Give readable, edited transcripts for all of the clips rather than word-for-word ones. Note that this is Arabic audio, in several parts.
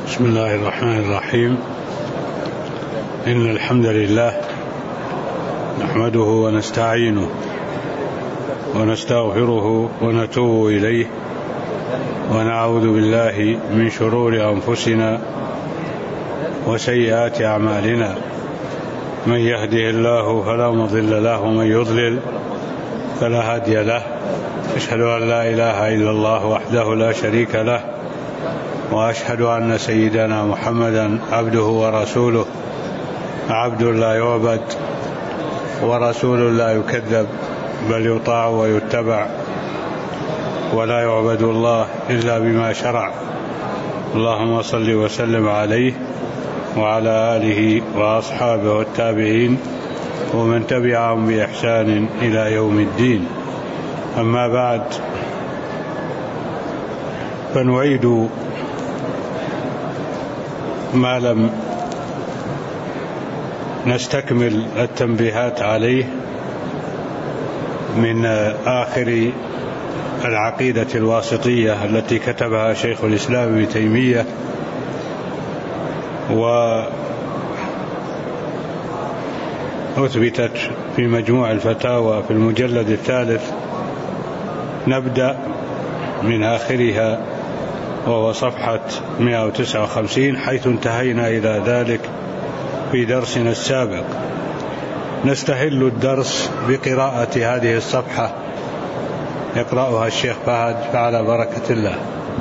بسم الله الرحمن الرحيم. إن الحمد لله نحمده ونستعينه ونستغفره ونتوب إليه ونعوذ بالله من شرور أنفسنا وسيئات أعمالنا. من يهده الله فلا مضل له ومن يضلل فلا هادي له. أشهد أن لا إله إلا الله وحده لا شريك له، وأشهد أن سيدنا محمدا عبده ورسوله، عبد لا يعبد ورسول لا يكذب، بل يطاع ويتبع، ولا يعبد الله إلا بما شرع. اللهم صل وسلم عليه وعلى آله وأصحابه والتابعين ومن تبعهم بإحسان إلى يوم الدين. أما بعد، فنعيد ما لم نستكمل التنبيهات عليه من آخر العقيدة الواسطية التي كتبها شيخ الإسلام ابن تيمية، وأثبتت في مجموع الفتاوى في المجلد الثالث. نبدأ من آخرها وهو صفحة 159 حيث انتهينا إلى ذلك في درسنا السابق. نستهل الدرس بقراءة هذه الصفحة، يقرأها الشيخ فهد فعلى بركة الله.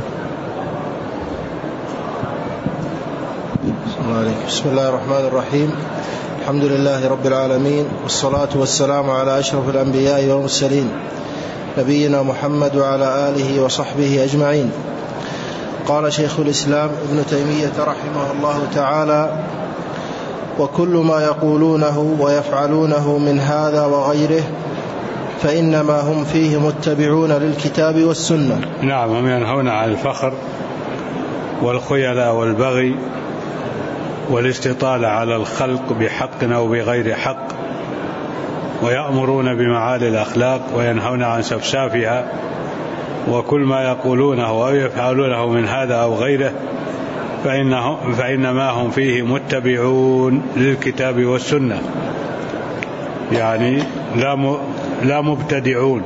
بسم الله الرحمن الرحيم. الحمد لله رب العالمين، والصلاة والسلام على أشرف الأنبياء والمرسلين، نبينا محمد وعلى آله وصحبه أجمعين. قال شيخ الإسلام ابن تيمية رحمه الله تعالى: وكل ما يقولونه ويفعلونه من هذا وغيره فإنما هم فيه متبعون للكتاب والسنة. نعم، هم ينهون عن الفخر والخيلاء والبغي والاستطالة على الخلق بحق أو بغير حق، ويأمرون بمعالي الأخلاق وينهون عن سفسافها. وكل ما يقولونه أو يفعلونه من هذا أو غيره فإنما هم فيه متبعون للكتاب والسنة، يعني لا مبتدعون،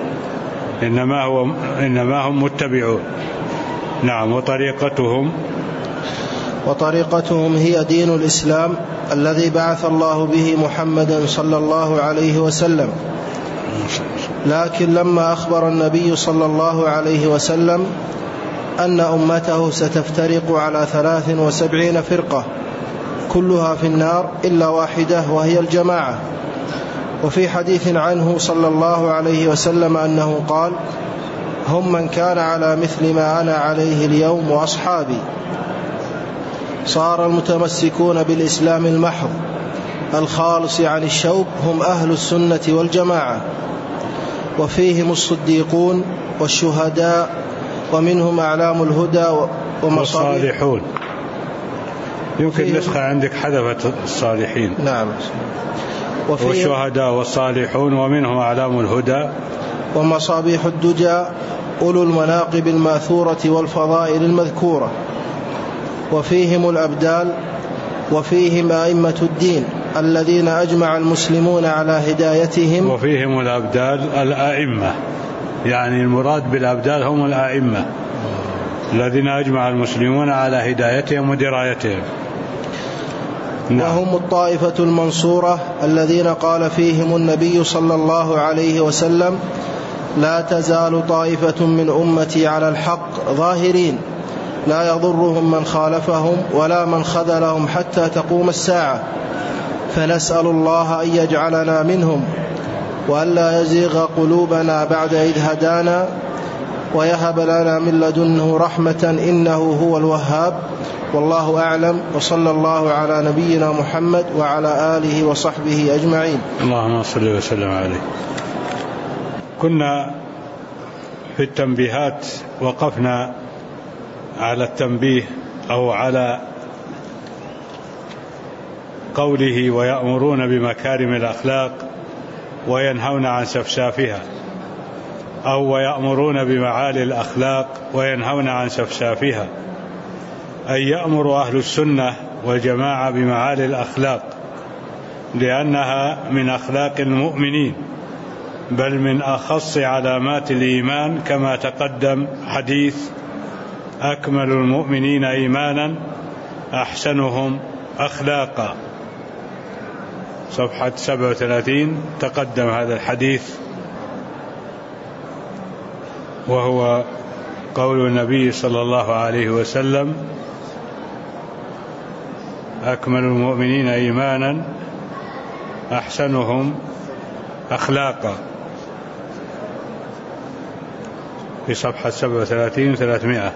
إنما هم متبعون. نعم. وطريقتهم هي دين الإسلام الذي بعث الله به محمدا صلى الله عليه وسلم. لكن لما أخبر النبي صلى الله عليه وسلم أن أمته ستفترق على 73 فرقة كلها في النار إلا واحدة وهي الجماعة. وفي حديث عنه صلى الله عليه وسلم أنه قال: هم من كان على مثل ما أنا عليه اليوم وأصحابي. صار المتمسكون بالإسلام المحض الخالص عن الشوب هم أهل السنة والجماعة، وفيهم الصديقون والشهداء، ومنهم أعلام الهدى والصالحون. يمكن نسخة عندك حذفت الصالحين. نعم. والشهداء والصالحون ومنهم أعلام الهدى ومصابيح الدجى أولو المناقب الماثورة والفضائل المذكورة. وفيهم الأبدال، وفيهم أئمة الدين الذين أجمع المسلمون على هدايتهم. وفيهم الأبدال الأئمة، يعني المراد بالأبدال هم الأئمة الذين أجمع المسلمون على هدايتهم ودرايتهم. وهم الطائفة المنصورة الذين قال فيهم النبي صلى الله عليه وسلم: لا تزال طائفة من أمتي على الحق ظاهرين لا يضرهم من خالفهم ولا من خذلهم حتى تقوم الساعة. فنسأل الله أن يجعلنا منهم، وأن لا يزيغ قلوبنا بعد إذ هدانا، ويهب لنا من لدنه رحمة إنه هو الوهاب. والله أعلم، وصلى الله على نبينا محمد وعلى آله وصحبه أجمعين. اللهم صل وسلم عليه. كنا في التنبيهات وقفنا على التنبيه أو على قوله: ويأمرون بمكارم الأخلاق وينهون عن سفسافها، أو ويأمرون بمعالي الأخلاق وينهون عن سفسافها. أن يأمر أهل السنة والجماعة بمعالي الأخلاق، لأنها من أخلاق المؤمنين، بل من أخص علامات الإيمان، كما تقدم حديث أكمل المؤمنين إيمانا أحسنهم أخلاقا، صفحة 37 تقدم هذا الحديث، وهو قول النبي صلى الله عليه وسلم: أكمل المؤمنين إيمانا أحسنهم أخلاقا، في صفحة 37 300.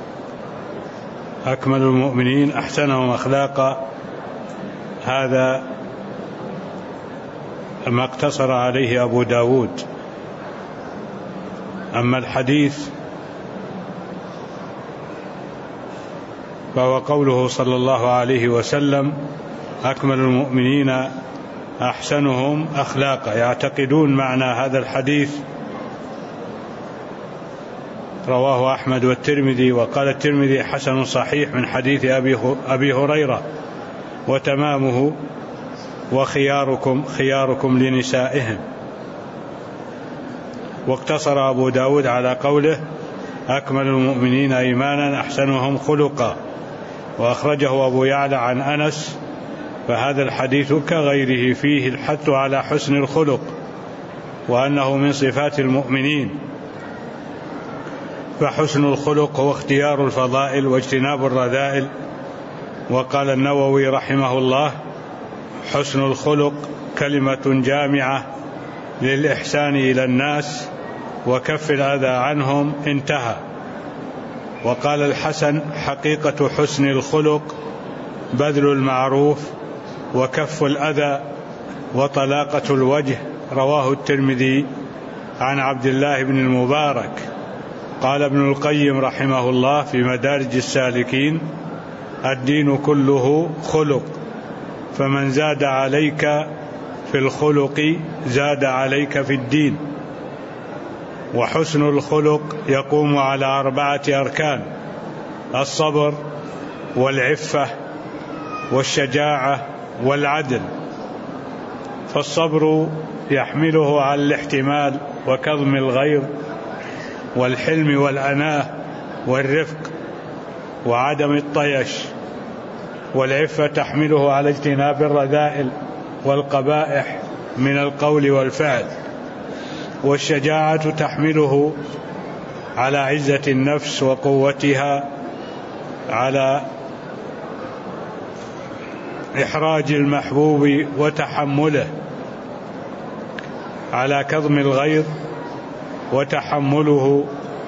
أكمل المؤمنين أحسنهم أخلاقا، هذا ما اقتصر عليه أبو داود. أما الحديث فهو قوله صلى الله عليه وسلم: أكمل المؤمنين أحسنهم أخلاقا. يعتقدون معنى هذا الحديث. رواه أحمد والترمذي، وقال الترمذي: حسن صحيح، من حديث أبي هريرة، وتمامه: وخياركم خياركم لنسائهم. واقتصر أبو داود على قوله: أكمل المؤمنين إيمانا أحسنهم خلقا، وأخرجه أبو يعلى عن أنس. فهذا الحديث كغيره فيه الحث على حسن الخلق، وأنه من صفات المؤمنين. فحسن الخلق هو اختيار الفضائل واجتناب الرذائل. وقال النووي رحمه الله: حسن الخلق كلمة جامعة للإحسان إلى الناس وكف الأذى عنهم، انتهى. وقال الحسن: حقيقة حسن الخلق بذل المعروف وكف الأذى وطلاقة الوجه. رواه الترمذي عن عبد الله بن المبارك. قال ابن القيم رحمه الله في مدارج السالكين: الدين كله خلق، فمن زاد عليك في الخلق زاد عليك في الدين. وحسن الخلق يقوم على 4 أركان: الصبر والعفة والشجاعة والعدل. فالصبر يحمله على الاحتمال وكظم الغيظ والحلم والأناة والرفق وعدم الطيش. والعفة تحمله على اجتناب الرذائل والقبائح من القول والفعل. والشجاعة تحمله على عزة النفس وقوتها، على إحراج المحبوب وتحمله، على كظم الغيظ وتحمله،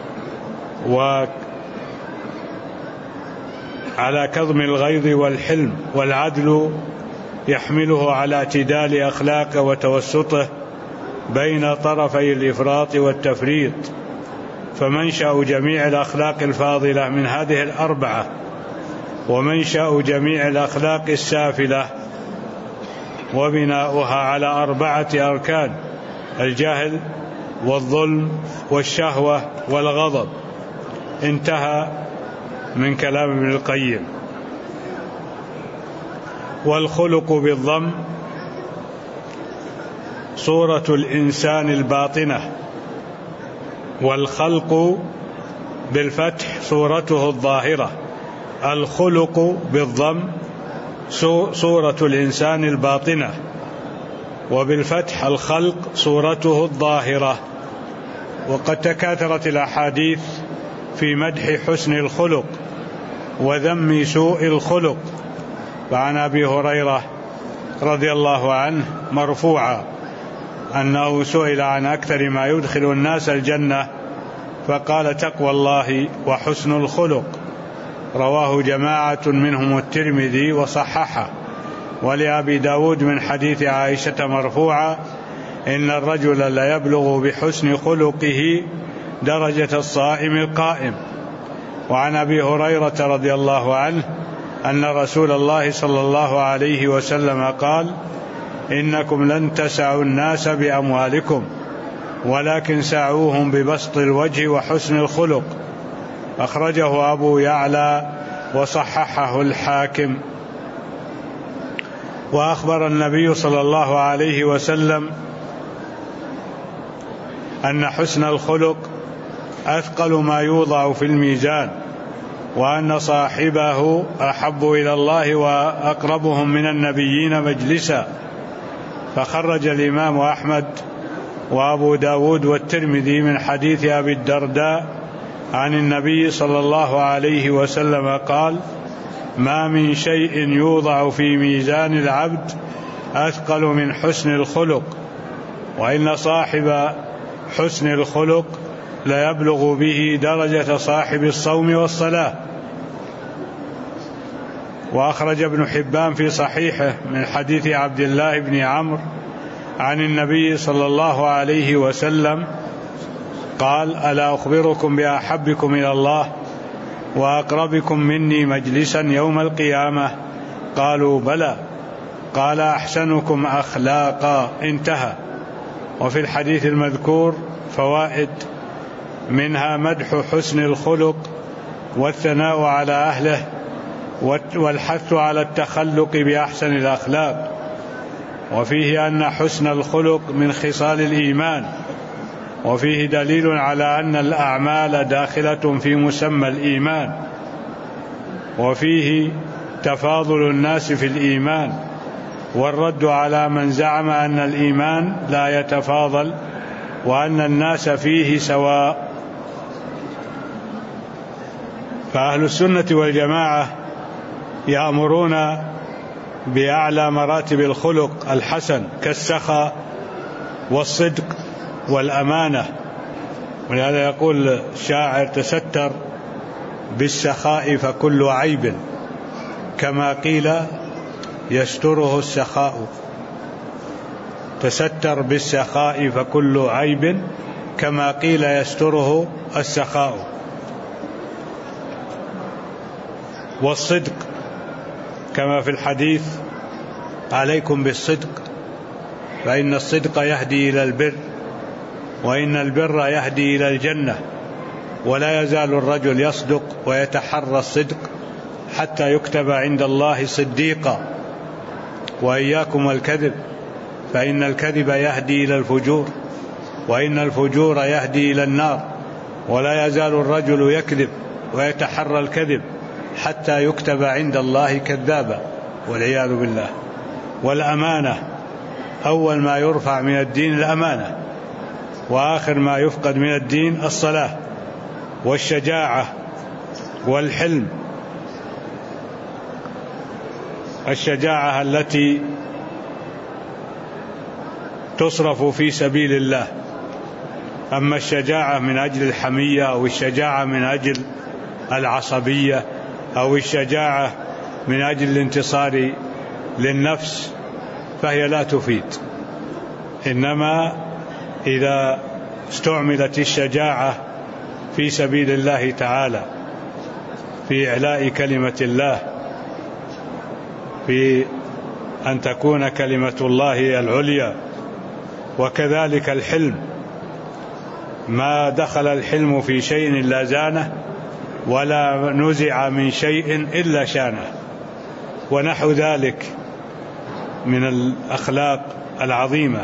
على كظم الغيظ والحلم. والعدل يحمله على اعتدال أخلاقه وتوسطه بين طرفي الإفراط والتفريط. فمنشأ جميع الأخلاق الفاضلة من هذه 4، ومنشأ جميع الأخلاق السافلة وبناؤها على 4 أركان: الجهل والظلم والشهوة والغضب. انتهى من كلام ابن القيم. والخلق بالضم صورة الإنسان الباطنة، والخلق بالفتح صورته الظاهرة. الخلق بالضم صورة الإنسان الباطنة، وبالفتح الخلق صورته الظاهرة. وقد تكاثرت الأحاديث في مدح حسن الخلق وذم سوء الخلق. فعن أبي هريرة رضي الله عنه مرفوعا أنه سئل عن أكثر ما يدخل الناس الجنة، فقال: تقوى الله وحسن الخلق. رواه جماعة منهم الترمذي وصححه. ولأبي داود من حديث عائشة مرفوعا: إن الرجل لا يبلغ بحسن خلقه درجة الصائم القائم. وعن أبي هريرة رضي الله عنه أن رسول الله صلى الله عليه وسلم قال: إنكم لن تسعوا الناس بأموالكم، ولكن سعوهم ببسط الوجه وحسن الخلق. أخرجه أبو يعلى وصححه الحاكم. وأخبر النبي صلى الله عليه وسلم أن حسن الخلق أثقل ما يوضع في الميزان، وأن صاحبه أحب إلى الله وأقربهم من النبيين مجلسا. فخرج الإمام أحمد وأبو داود والترمذي من حديث أبي الدرداء عن النبي صلى الله عليه وسلم قال: ما من شيء يوضع في ميزان العبد أثقل من حسن الخلق، وإن صاحب حسن الخلق ليبلغ به درجة صاحب الصوم والصلاة. وأخرج ابن حبان في صحيحه من حديث عبد الله بن عمرو عن النبي صلى الله عليه وسلم قال: ألا أخبركم بأحبكم إلى الله وأقربكم مني مجلسا يوم القيامة؟ قالوا: بلى. قال: أحسنكم أخلاقا. انتهى. وفي الحديث المذكور فوائد، منها مدح حسن الخلق والثناء على أهله والحث على التخلق بأحسن الأخلاق. وفيه أن حسن الخلق من خصال الإيمان، وفيه دليل على أن الأعمال داخلة في مسمى الإيمان، وفيه تفاضل الناس في الإيمان والرد على من زعم أن الإيمان لا يتفاضل وأن الناس فيه سواء. فأهل السنة والجماعة يأمرون بأعلى مراتب الخلق الحسن كالسخاء والصدق والأمانة. ولهذا يقول الشاعر: تستر بالسخاء فكل عيب كما قيل يستره السخاء. تستر بالسخاء فكل عيب كما قيل يستره السخاء. والصدق كما في الحديث: عليكم بالصدق فإن الصدق يهدي إلى البر، وإن البر يهدي إلى الجنة. ولا يزال الرجل يصدق ويتحرى الصدق حتى يكتب عند الله صديقا. وإياكم والكذب فإن الكذب يهدي إلى الفجور، وإن الفجور يهدي إلى النار. ولا يزال الرجل يكذب ويتحرى الكذب حتى يكتب عند الله كذابا، والعياذ بالله. والأمانة أول ما يرفع من الدين الأمانة، وآخر ما يفقد من الدين الصلاة. والشجاعة والحلم، الشجاعة التي تصرف في سبيل الله. أما الشجاعة من أجل الحمية أو الشجاعة من أجل العصبية أو الشجاعة من أجل الانتصار للنفس فهي لا تفيد. إنما إذا استعملت الشجاعة في سبيل الله تعالى، في إعلاء كلمة الله، في أن تكون كلمة الله هي العليا. وكذلك الحلم، ما دخل الحلم في شيء إلا زانه، ولا نزع من شيء إلا شانه. ونحو ذلك من الأخلاق العظيمة.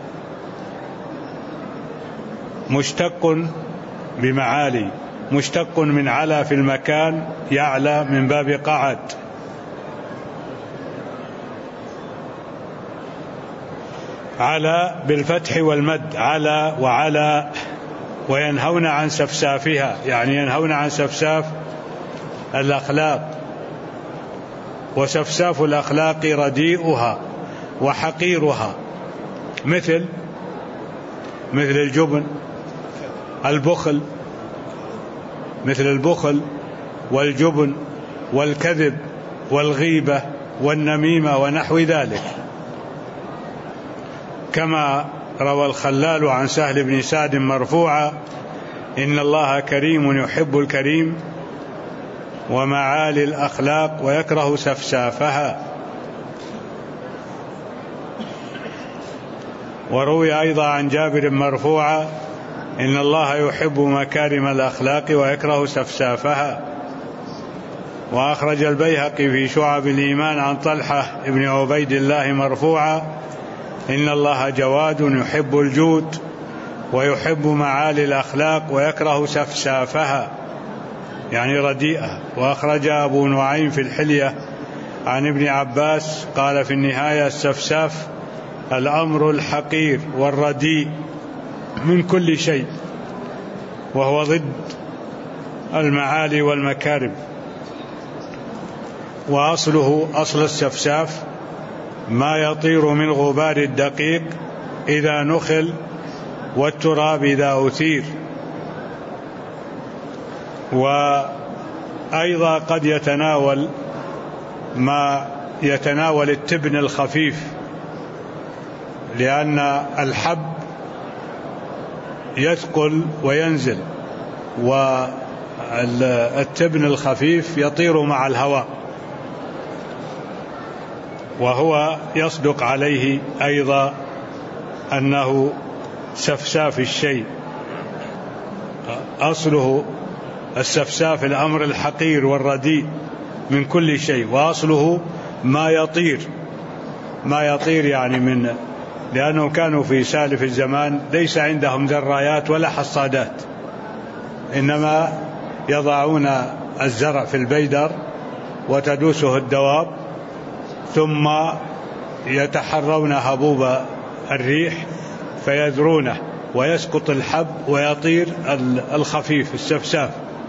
مشتق بمعالي، مشتق من علا في المكان، يعلى من باب قعد. علا بالفتح والمد، علا وعلا. وينهون عن سفسافها، يعني ينهون عن سفساف الأخلاق. وسفساف الأخلاق رديئها وحقيرها، مثل الجبن، البخل، مثل البخل والجبن والكذب والغيبة والنميمة ونحو ذلك. كما روى الخلال عن سهل بن سعد مرفوعا: إن الله كريم يحب الكريم ومعالي الأخلاق ويكره سفسافها. وروي أيضا عن جابر مرفوعا: إن الله يحب مكارم الأخلاق ويكره سفسافها. وأخرج البيهقي في شعب الإيمان عن طلحة بن عبيد الله مرفوعا: إن الله جواد يحب الجود ويحب معالي الأخلاق ويكره سفسافها، يعني رديئة. وأخرج أبو نعيم في الحلية عن ابن عباس قال في النهاية: السفساف الأمر الحقير والرديء من كل شيء، وهو ضد المعالي والمكارم. وأصله أصل السفساف ما يطير من غبار الدقيق إذا نخل والتراب إذا أثير. وأيضا قد يتناول ما يتناول التبن الخفيف، لأن الحب يثقل وينزل، والتبن الخفيف يطير مع الهواء، وهو يصدق عليه أيضا أنه سفساف الشيء. أصله السفساف الأمر الحقير والرديء من كل شيء، وأصله ما يطير يعني لأنهم كانوا في سالف الزمان ليس عندهم ذرايات ولا حصادات، إنما يضعون الزرع في البيدر وتدوسه الدواب، ثم يتحرون هبوب الريح فيذرونه ويسقط الحب ويطير الخفيف السفساف.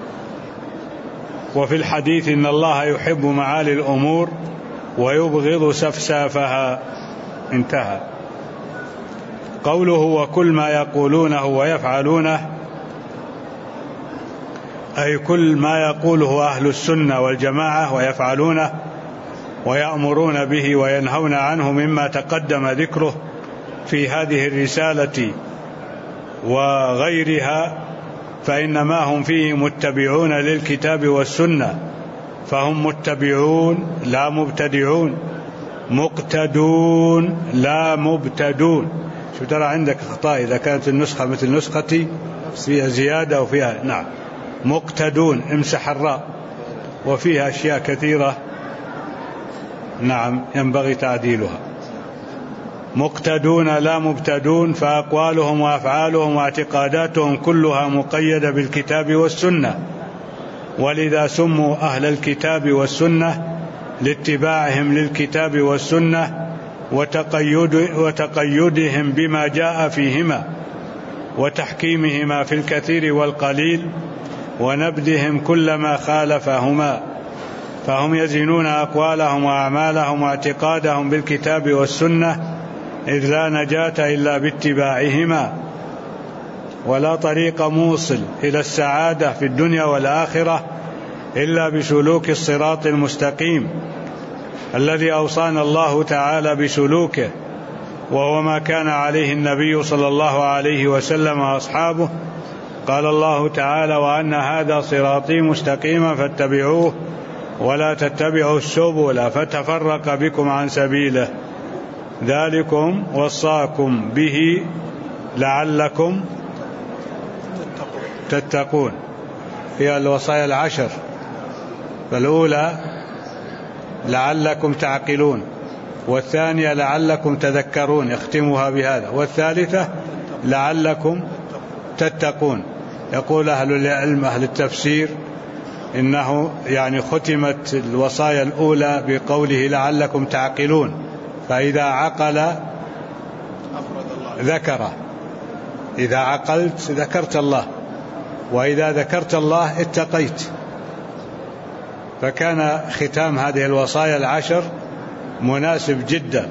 وفي الحديث: إن الله يحب معالي الأمور ويبغض سفسافها. انتهى. قوله: وكل ما يقولونه ويفعلونه، أي كل ما يقوله أهل السنة والجماعة ويفعلونه ويأمرون به وينهون عنه مما تقدم ذكره في هذه الرسالة وغيرها، فإنما هم فيه متبعون للكتاب والسنة، فهم متبعون لا مبتدعون، مقتدون لا مبتدون. شو ترى عندك أخطاء إذا كانت النسخة مثل نسختي فيها زيادة وفيها نعم. مقتدون امسح الراء، وفيها أشياء كثيرة نعم ينبغي تعديلها. مقتدون لا مبتدون، فأقوالهم وأفعالهم واعتقاداتهم كلها مقيدة بالكتاب والسنة، ولذا سموا أهل الكتاب والسنة لاتباعهم للكتاب والسنة وتقيدهم بما جاء فيهما وتحكيمهما في الكثير والقليل ونبذهم كل ما خالفهما، فهم يزنون أقوالهم وأعمالهم واعتقادهم بالكتاب والسنة، إذ لا نجاة إلا باتباعهما، ولا طريق موصل إلى السعادة في الدنيا والآخرة إلا بسلوك الصراط المستقيم الذي أوصانا الله تعالى بسلوكه، وهو ما كان عليه النبي صلى الله عليه وسلم وأصحابه. قال الله تعالى: وأن هذا صراطي مستقيما فاتبعوه ولا تتبعوا السبل فتفرق بكم عن سبيله، ذلكم وصاكم به لعلكم تتقون. هي الوصايا العشر، فالأولى لعلكم تعقلون، والثانية لعلكم تذكرون اختموها بهذا، والثالثة لعلكم تتقون. يقول أهل العلم أهل التفسير إنه يعني ختمت الوصايا الأولى بقوله لعلكم تعقلون، فإذا عقل ذكره، إذا عقلت ذكرت الله، وإذا ذكرت الله اتقيت. فكان ختام هذه الوصايا العشر مناسب جدا.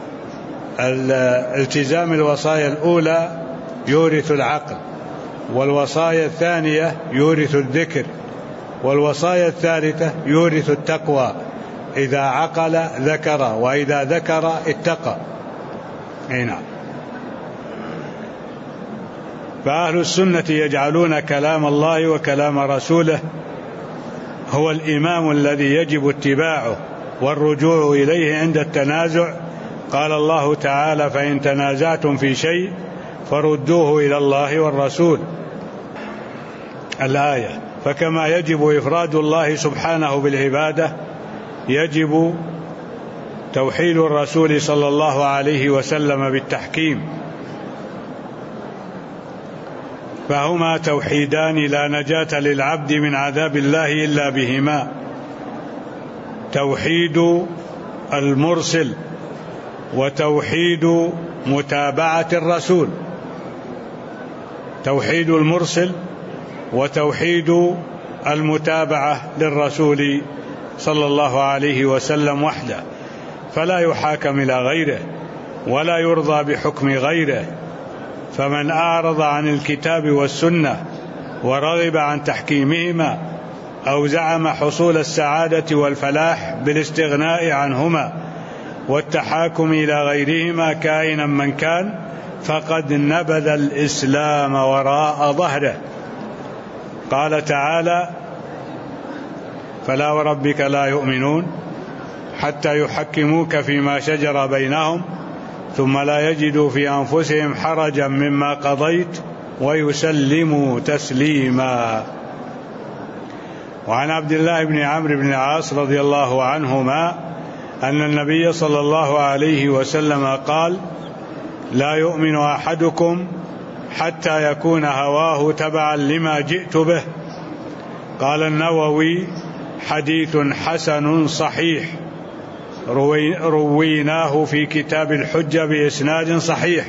الالتزام الوصايا الأولى يورث العقل، والوصايا الثانية يورث الذكر، والوصايا الثالثة يورث التقوى. إذا عقل ذكر، وإذا ذكر اتقى. نعم. فأهل السنة يجعلون كلام الله وكلام رسوله هو الإمام الذي يجب اتباعه والرجوع إليه عند التنازع. قال الله تعالى: فإن تنازعتم في شيء فردوه إلى الله والرسول. الآية: فكما يجب إفراد الله سبحانه بالعبادة يجب توحيد الرسول صلى الله عليه وسلم بالتحكيم، فهما توحيدان لا نجاة للعبد من عذاب الله إلا بهما: توحيد المرسل وتوحيد متابعة الرسول. توحيد المرسل وتوحيد المتابعة للرسول صلى الله عليه وسلم وحده، فلا يحاكم إلى غيره ولا يرضى بحكم غيره. فمن أعرض عن الكتاب والسنة ورغب عن تحكيمهما أو زعم حصول السعادة والفلاح بالاستغناء عنهما والتحاكم إلى غيرهما كائنا من كان فقد نبذ الإسلام وراء ظهره. قال تعالى: فلا وربك لا يؤمنون حتى يحكموك فيما شجر بينهم ثم لا يجدوا في أنفسهم حرجا مما قضيت ويسلموا تسليما. وعن عبد الله بن عمرو بن العاص رضي الله عنهما أن النبي صلى الله عليه وسلم قال: لا يؤمن أحدكم حتى يكون هواه تبعا لما جئت به. قال النووي: حديث حسن صحيح، رويناه في كتاب الحجة بإسناد صحيح،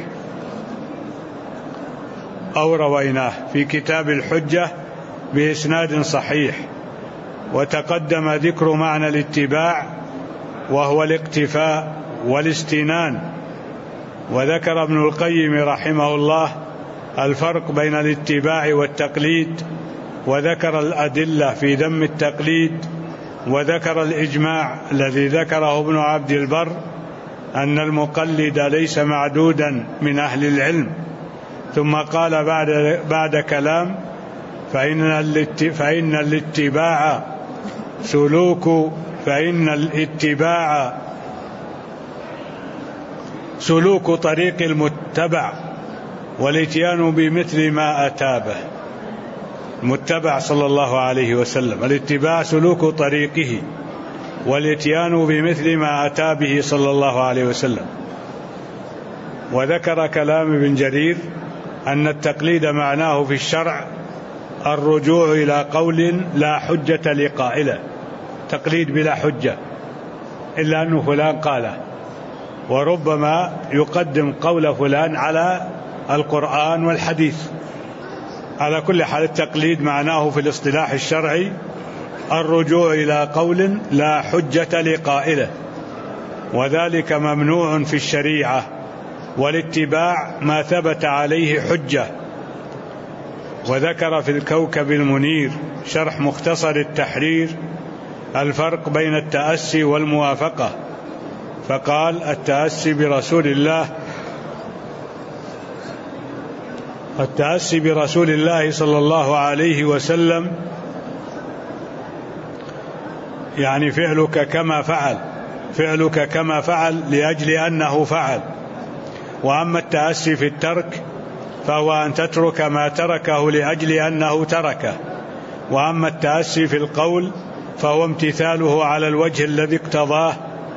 أو رويناه في كتاب الحجة بإسناد صحيح. وتقدم ذكر معنى الاتباع وهو الاقتفاء والاستنان. وذكر ابن القيم رحمه الله الفرق بين الاتباع والتقليد، وذكر الأدلة في ذم التقليد، وذكر الإجماع الذي ذكره ابن عبد البر أن المقلد ليس معدودا من أهل العلم. ثم قال بعد كلام: فإن الاتباع سلوك طريق المتبع والاتيان بمثل ما أتى به. المتبع صلى الله عليه وسلم، الاتباع سلوك طريقه والاتيان بمثل ما أتى به صلى الله عليه وسلم. وذكر كلام ابن جرير أن التقليد معناه في الشرع الرجوع إلى قول لا حجة لقائله، تقليد بلا حجة إلا أنه فلان قاله، وربما يقدم قول فلان على القرآن والحديث. على كل حال التقليد معناه في الاصطلاح الشرعي الرجوع إلى قول لا حجة لقائله، وذلك ممنوع في الشريعة، والاتباع ما ثبت عليه حجة. وذكر في الكوكب المنير شرح مختصر التحرير الفرق بين التأسي والموافقة، فقال: التأسي برسول الله صلى الله عليه وسلم يعني فعلك كما فعل لأجل أنه فعل. وأما التأسي في الترك فهو أن تترك ما تركه لأجل أنه تركه. وأما التأسي في القول فهو امتثاله على الوجه الذي اقتضاه،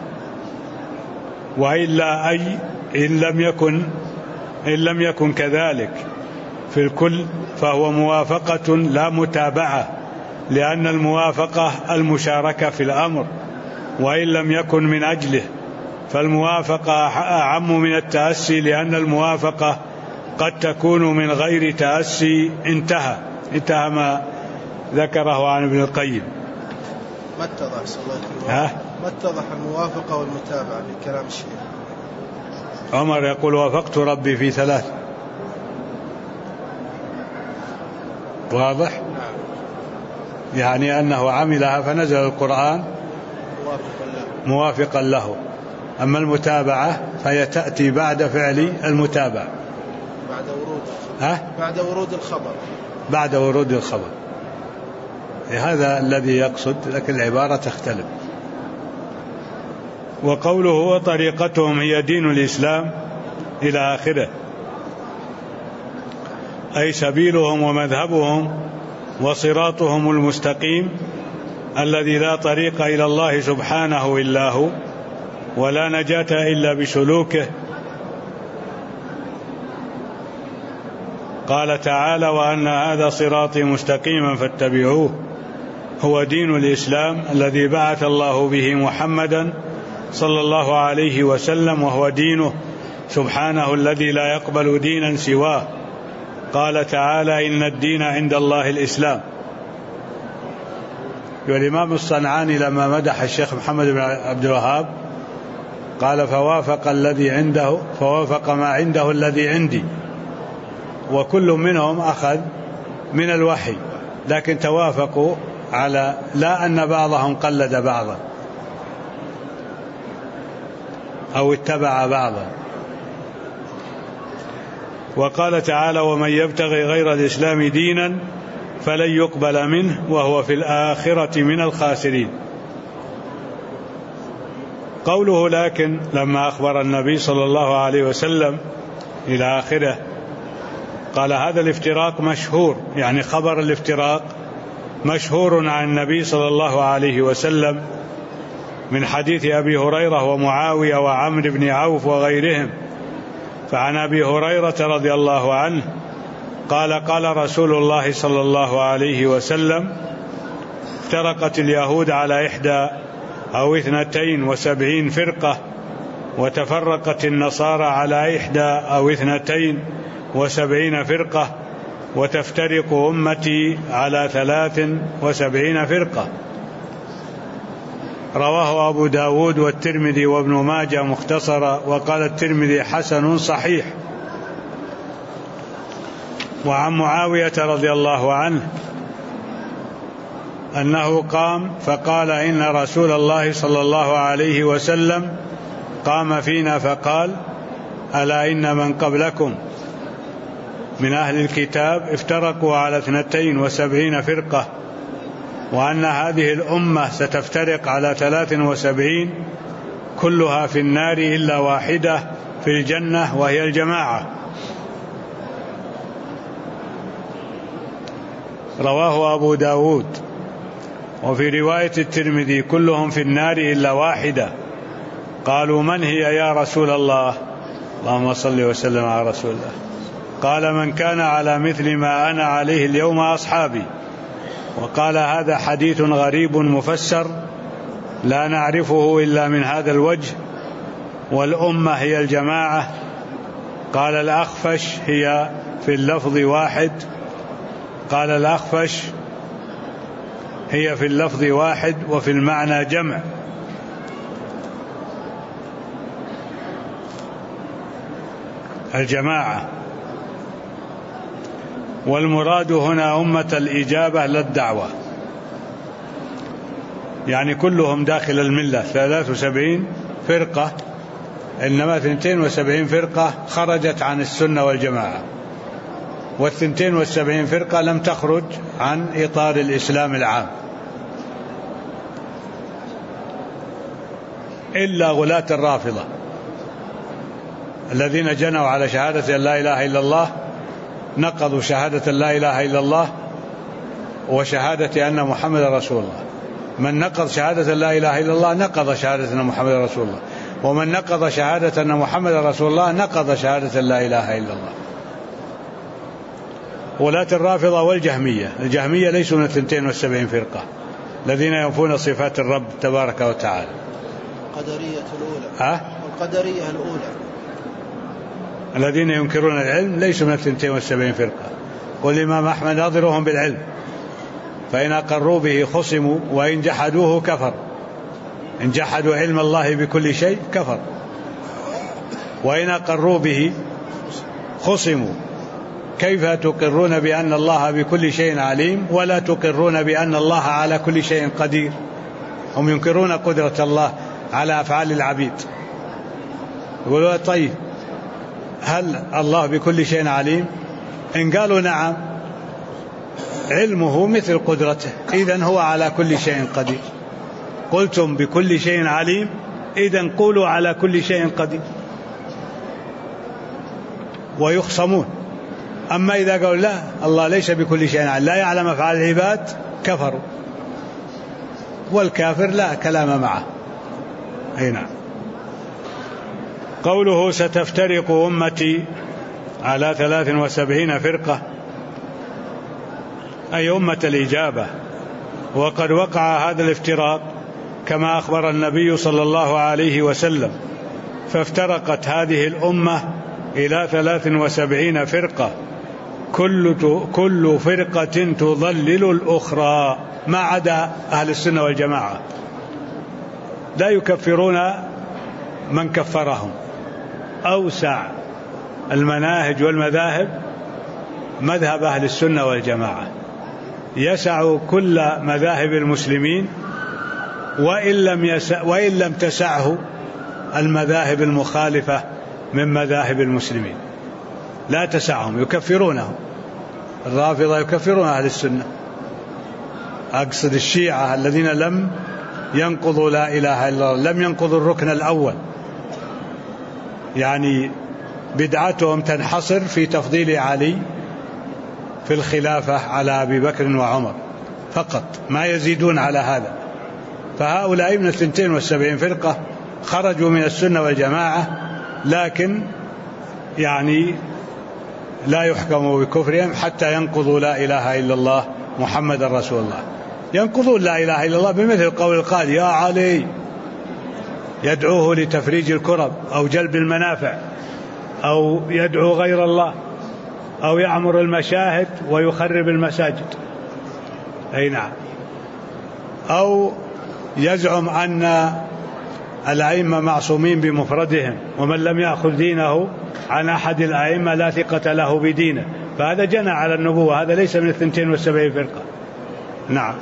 وإلا إن لم يكن كذلك في الكل فهو موافقة لا متابعة، لأن الموافقة المشاركة في الأمر، وإن لم يكن من أجله فالموافقة أعم من التأسي، لأن الموافقة قد تكون من غير تأسي. انتهى ما ذكره عن ابن القيم. ما اتضح الموافقة والمتابعة في كلام الشيخ. عمر يقول: وافقت ربي في 3. واضح؟ يعني أنه عملها فنزل القرآن موافقا له. أما المتابعة فهي تأتي بعد فعل المتابعة، بعد ورود الخبر. هذا الذي يقصد، لكن العبارة تختلف. وقوله وطريقتهم هي دين الإسلام إلى آخره، أي سبيلهم ومذهبهم وصراطهم المستقيم الذي لا طريق إلى الله سبحانه إلا هو، ولا نجاة إلا بسلوكه. قال تعالى: وأن هذا صراطي مستقيما فاتبعوه هو دين الإسلام الذي بعث الله به محمدا صلى الله عليه وسلم، وهو دينه سبحانه الذي لا يقبل دينا سواه. قال تعالى: إن الدين عند الله الإسلام. والإمام الصنعاني لما مدح الشيخ محمد بن عبد الوهاب قال: فوافق ما عنده الذي عندي. وكل منهم أخذ من الوحي، لكن توافقوا على لا أن بعضهم قلد بعضا أو اتبع بعضا. وقال تعالى: ومن يبتغي غير الإسلام دينا فلن يقبل منه وهو في الآخرة من الخاسرين. قوله لكن لما أخبر النبي صلى الله عليه وسلم إلى آخره، قال: هذا الافتراق مشهور، يعني خبر الافتراق مشهور عن النبي صلى الله عليه وسلم من حديث أبي هريرة ومعاوية وعمرو بن عوف وغيرهم. فعن أبي هريرة رضي الله عنه قال: قال رسول الله صلى الله عليه وسلم: افترقت اليهود على 71 فرقة، وتفرقت النصارى على 72 فرقة، وتفترق أمتي على 73 فرقة. رواه أبو داود والترمذي وابن ماجه مختصرا، وقال الترمذي: حسن صحيح. وعن معاوية رضي الله عنه أنه قام فقال: إن رسول الله صلى الله عليه وسلم قام فينا فقال: ألا إن من قبلكم من أهل الكتاب افترقوا على 72 فرقة، وأن هذه الأمة ستفترق على 73 كلها في النار إلا واحدة في الجنة وهي الجماعة. رواه أبو داود. وفي رواية الترمذي: كلهم في النار إلا واحدة. قالوا: من هي يا رسول الله؟ اللهم صل وسلم على رسول الله. قال: من كان على مثل ما أنا عليه اليوم أصحابي. وقال: هذا حديث غريب مفسر لا نعرفه إلا من هذا الوجه، والأمة هي الجماعة. قال الأخفش: هي في اللفظ واحد. قال الأخفش: هي في اللفظ واحد وفي المعنى جمع. الجماعة. والمراد هنا أمة الإجابة للدعوة، يعني كلهم داخل الملة 73 فرقة، إنما 72 فرقة خرجت عن السنة والجماعة، وال72 فرقة لم تخرج عن إطار الإسلام العام إلا غلاة الرافضة الذين جنوا على شهادة أن لا إله إلا الله، نقضوا شهادة لا إله إلا الله وشهادة أن محمد رسول الله. من نقض شهادة لا إله إلا الله نقض شهادة أن محمد رسول الله، ومن نقض شهادة أن محمد رسول الله نقض شهادة لا إله إلا الله. ولاة الرافضة والجهمية. الجهمية ليسوا من 72 فرقة الذين ينفون صفات الرب تبارك وتعالى. القدرية الأولى. القدرية الأولى الذين ينكرون العلم ليسوا من 72 فرقة. قل الإمام أحمد: ناظرهم بالعلم، فإن أقروا به خصموا، وإن جحدوه كفر. إن جحدوا علم الله بكل شيء كفر، وإن أقروا به خصموا. كيف تقرون بأن الله بكل شيء عليم ولا تقرون بأن الله على كل شيء قدير؟ هم ينكرون قدرة الله على أفعال العبيد. يقولوا: طيب هل الله بكل شيء عليم؟ إن قالوا نعم، علمه مثل قدرته، إذن هو على كل شيء قدير. قلتم بكل شيء عليم، إذن قولوا على كل شيء قدير. ويخصمون. أما إذا قالوا لا الله ليس بكل شيء لا يعلم أفعال العباد كفروا، والكافر لا كلام معه. أي نعم. قوله ستفترق أمتي على 73 فرقة، أي أمة الإجابة، وقد وقع هذا الافتراق كما أخبر النبي صلى الله عليه وسلم، فافترقت هذه الأمة إلى 73 فرقة، كل فرقة تضلل الأخرى، ما عدا أهل السنة والجماعة لا يكفرون من كفرهم. أوسع المناهج والمذاهب مذهب أهل السنة والجماعة، يسع كل مذاهب المسلمين، وإن لم تسعه المذاهب المخالفة من مذاهب المسلمين، لا تسعهم، يكفرونهم. الرافضة يكفرون أهل السنة، أقصد الشيعة الذين لم ينقضوا لا إله إلا الله، لم ينقضوا الركن الأول، يعني بدعتهم تنحصر في تفضيل علي في الخلافة على أبي بكر وعمر فقط، ما يزيدون على هذا. فهؤلاء من 72 فرقة خرجوا من السنة والجماعة، لكن يعني لا يحكم بكفرهم حتى ينقضوا لا إله إلا الله محمد رسول الله. ينقضون لا إله إلا الله بمثل قول القائل يا علي، يدعوه لتفريج الكرب أو جلب المنافع، أو يدعو غير الله، أو يعمر المشاهد ويخرب المساجد. أي نعم. أو يزعم أن الأئمة معصومين بمفردهم، ومن لم يأخذ دينه عن أحد الأئمة لا ثقة له بدينه، فهذا جنى على النبوة، هذا ليس من 72 فرقة. نعم.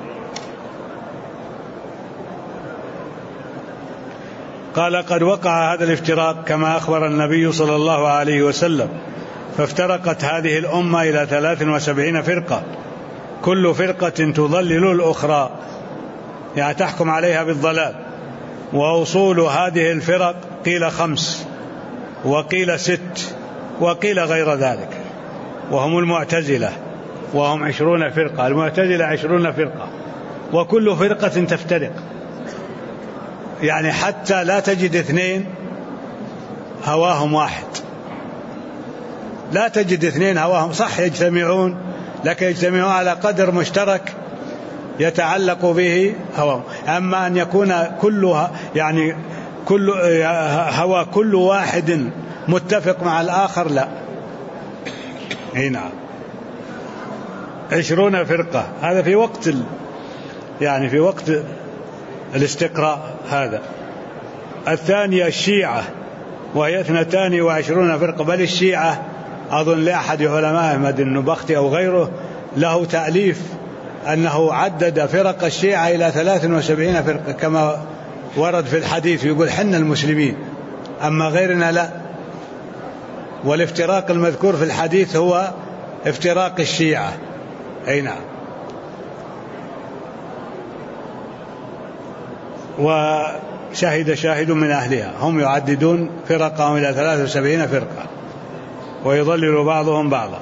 قال قد وقع هذا الافتراق كما أخبر النبي صلى الله عليه وسلم، فافترقت هذه الأمة إلى 73 فرقة، كل فرقة تضلل الأخرى، يعني تحكم عليها بالضلال. وأصول هذه الفرق قيل 5 وقيل 6 وقيل غير ذلك، وهم المعتزلة، وهم 20 فرقة. المعتزلة 20 فرقة، وكل فرقة تفترق، يعني حتى لا تجد 2 هواهم واحد، لا تجد 2 هواهم، صح يجتمعون لكن يجتمعون على قدر مشترك يتعلق به هواهم. أما أن يكون كلها يعني كل هوى كل واحد متفق مع الآخر لا. هنا 20 فرقة، هذا في وقت يعني في وقت الاستقراء هذا. الثانية الشيعة وهي 22 فرقة، بل الشيعة أظن لأحد علماء أحمد النبختي أو غيره له تأليف أنه عدد فرق الشيعة إلى 73 فرقة كما ورد في الحديث، يقول حنا المسلمين أما غيرنا لا. والافتراق المذكور في الحديث هو افتراق الشيعة. أي نعم. وشهد شاهد من أهلها، هم يعددون فرقهم إلى 73 فرقة ويضلل بعضهم بعضا.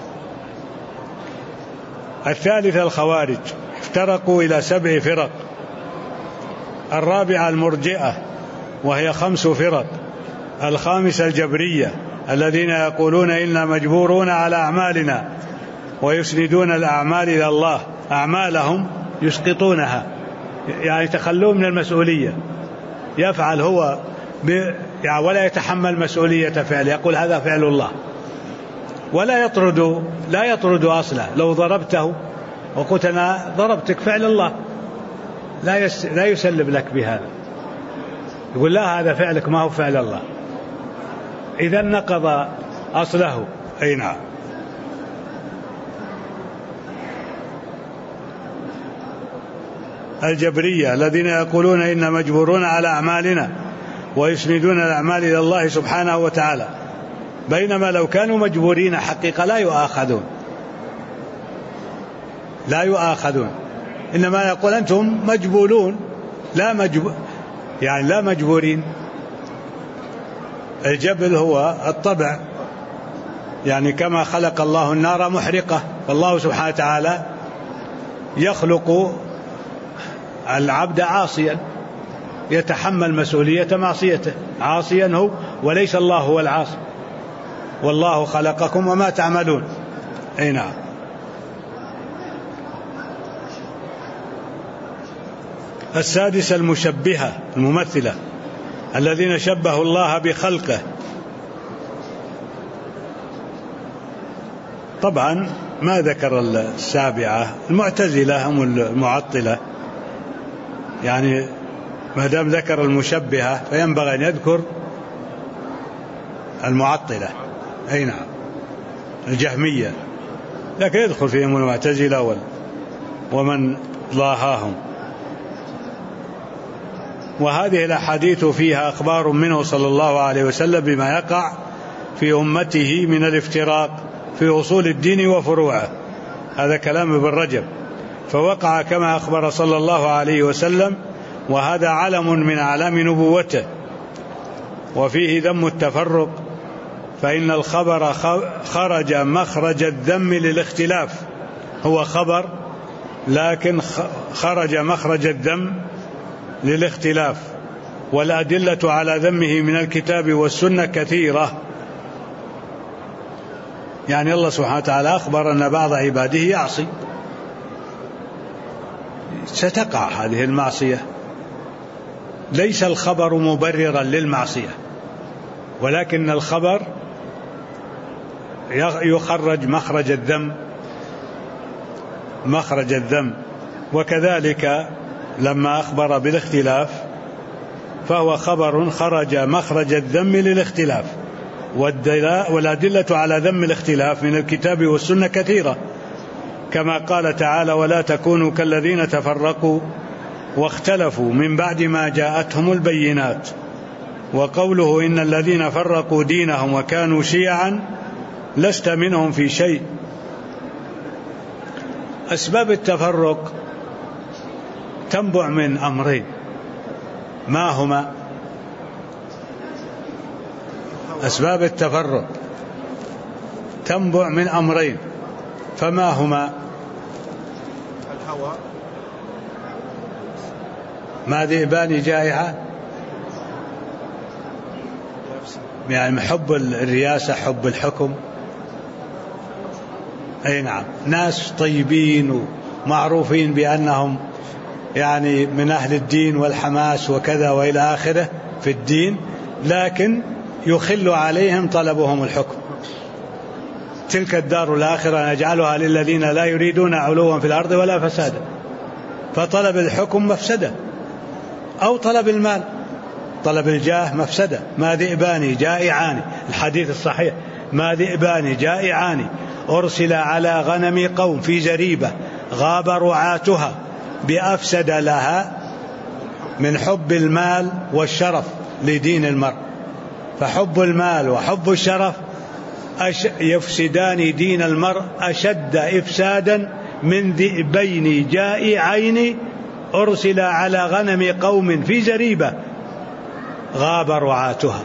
الثالثة الخوارج، افترقوا إلى 7 فرق. الرابعة المرجئة وهي 5 فرق. الخامسة الجبرية الذين يقولون إنا مجبورون على أعمالنا ويسندون الأعمال إلى الله، أعمالهم يسقطونها، يعني يتخلون من المسؤولية، يفعل هو يعني ولا يتحمل مسؤولية فعل، يقول هذا فعل الله، ولا يطرد أصله. لو ضربته وقلت أنا ضربتك فعل الله، لا يسلب لك بهذا، يقول لا هذا فعلك ما هو فعل الله، إذا نقض أصله. أي نعم. الجبرية الذين يقولون إنا مجبورون على أعمالنا ويسندون الأعمال إلى الله سبحانه وتعالى، بينما لو كانوا مجبورين حقيقة لا يؤاخذون، إنما يقول أنتم مجبولون يعني لا مجبورين. الجبل هو الطبع، يعني كما خلق الله النار محرقة، فالله سبحانه وتعالى يخلق العبد عاصيا يتحمل مسؤولية معصيته، عاصيا هو وليس الله هو العاصي، والله خلقكم وما تعملون. أي نعم. السادسة المشبهة الممثلة الذين شبهوا الله بخلقه. طبعا ما ذكر السابعة، المعتزلة هم المعطلة، يعني ما دام ذكر المشبهة فينبغي أن يذكر المعطلة. أي نعم، الجهمية، لكن يدخل فيهم المعتزلة ومن ضاهاهم. وهذه الأحاديث فيها أخبار منه صلى الله عليه وسلم بما يقع في أمته من الافتراق في أصول الدين وفروعه. هذا كلام ابن رجب. فوقع كما أخبر صلى الله عليه وسلم، وهذا علم من أعلام نبوته. وفيه ذم التفرق، فإن الخبر خرج مخرج الذم للاختلاف، هو خبر لكن خرج مخرج الذم للاختلاف. والأدلة على ذمه من الكتاب والسنة كثيرة. يعني الله سبحانه وتعالى أخبر أن بعض عباده يعصي، ستقع هذه المعصية. ليس الخبر مبررا للمعصية، ولكن الخبر يخرج مخرج الذم. وكذلك لما أخبر بالاختلاف فهو خبر خرج مخرج الذم للاختلاف. والأدلة على ذم الاختلاف من الكتاب والسنة كثيرة، كما قال تعالى: ولا تكونوا كالذين تفرقوا واختلفوا من بعد ما جاءتهم البينات. وقوله: إن الذين فرقوا دينهم وكانوا شيعا لست منهم في شيء. أسباب التفرق تنبع من أمرين، ما هما؟ أسباب التفرق تنبع من أمرين، فما هما؟ الهوى، ما ذئبان جائعة، يعني حب الرياسة، حب الحكم. أي نعم، ناس طيبين ومعروفين بأنهم يعني من أهل الدين والحماس وكذا وإلى آخره في الدين، لكن يخل عليهم طلبهم الحكم. تلك الدار الآخرة نجعلها للذين لا يريدون علوا في الأرض ولا فسادا. فطلب الحكم مفسدة، أو طلب المال، طلب الجاه مفسدة. ما ذئبان جائعان، الحديث الصحيح: ما ذئبان جائعان أرسل على غنم قوم في زريبة غاب رعاتها بأفسد لها من حب المال والشرف لدين المرء. فحب المال وحب الشرف يفسدان دين المرء أشد إفسادا من ذئبين جائعين أرسل على غنم قوم في زريبة غاب رعاتها.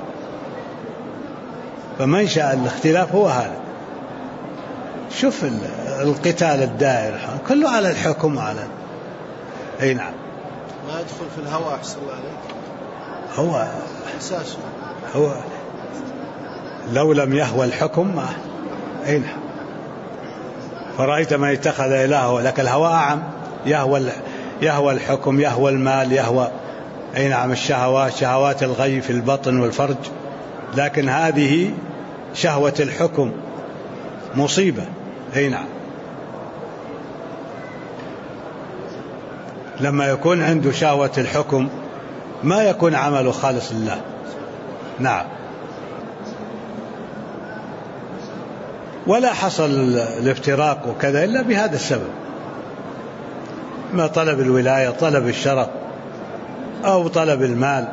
فمنشأ الاختلاف هو هذا. شوف القتال الدائر كله على الحكم على. أي نعم، ما يدخل في الهوى. أحسن الله عليك، هو أساسه هو لو لم يهوى الحكم ما. أي نعم، فرأيت من اتخذ إلهه، لك الهوى أعم، يهوى الحكم، يهوى المال، يهوى أي نعم الشهوات، شهوات الغي في البطن والفرج. لكن هذه شهوة الحكم مصيبة. أي نعم، لما يكون عنده شهوة الحكم ما يكون عمله خالص لله. نعم، ولا حصل الافتراق وكذا إلا بهذا السبب، ما طلب الولاية، طلب الشرف، أو طلب المال.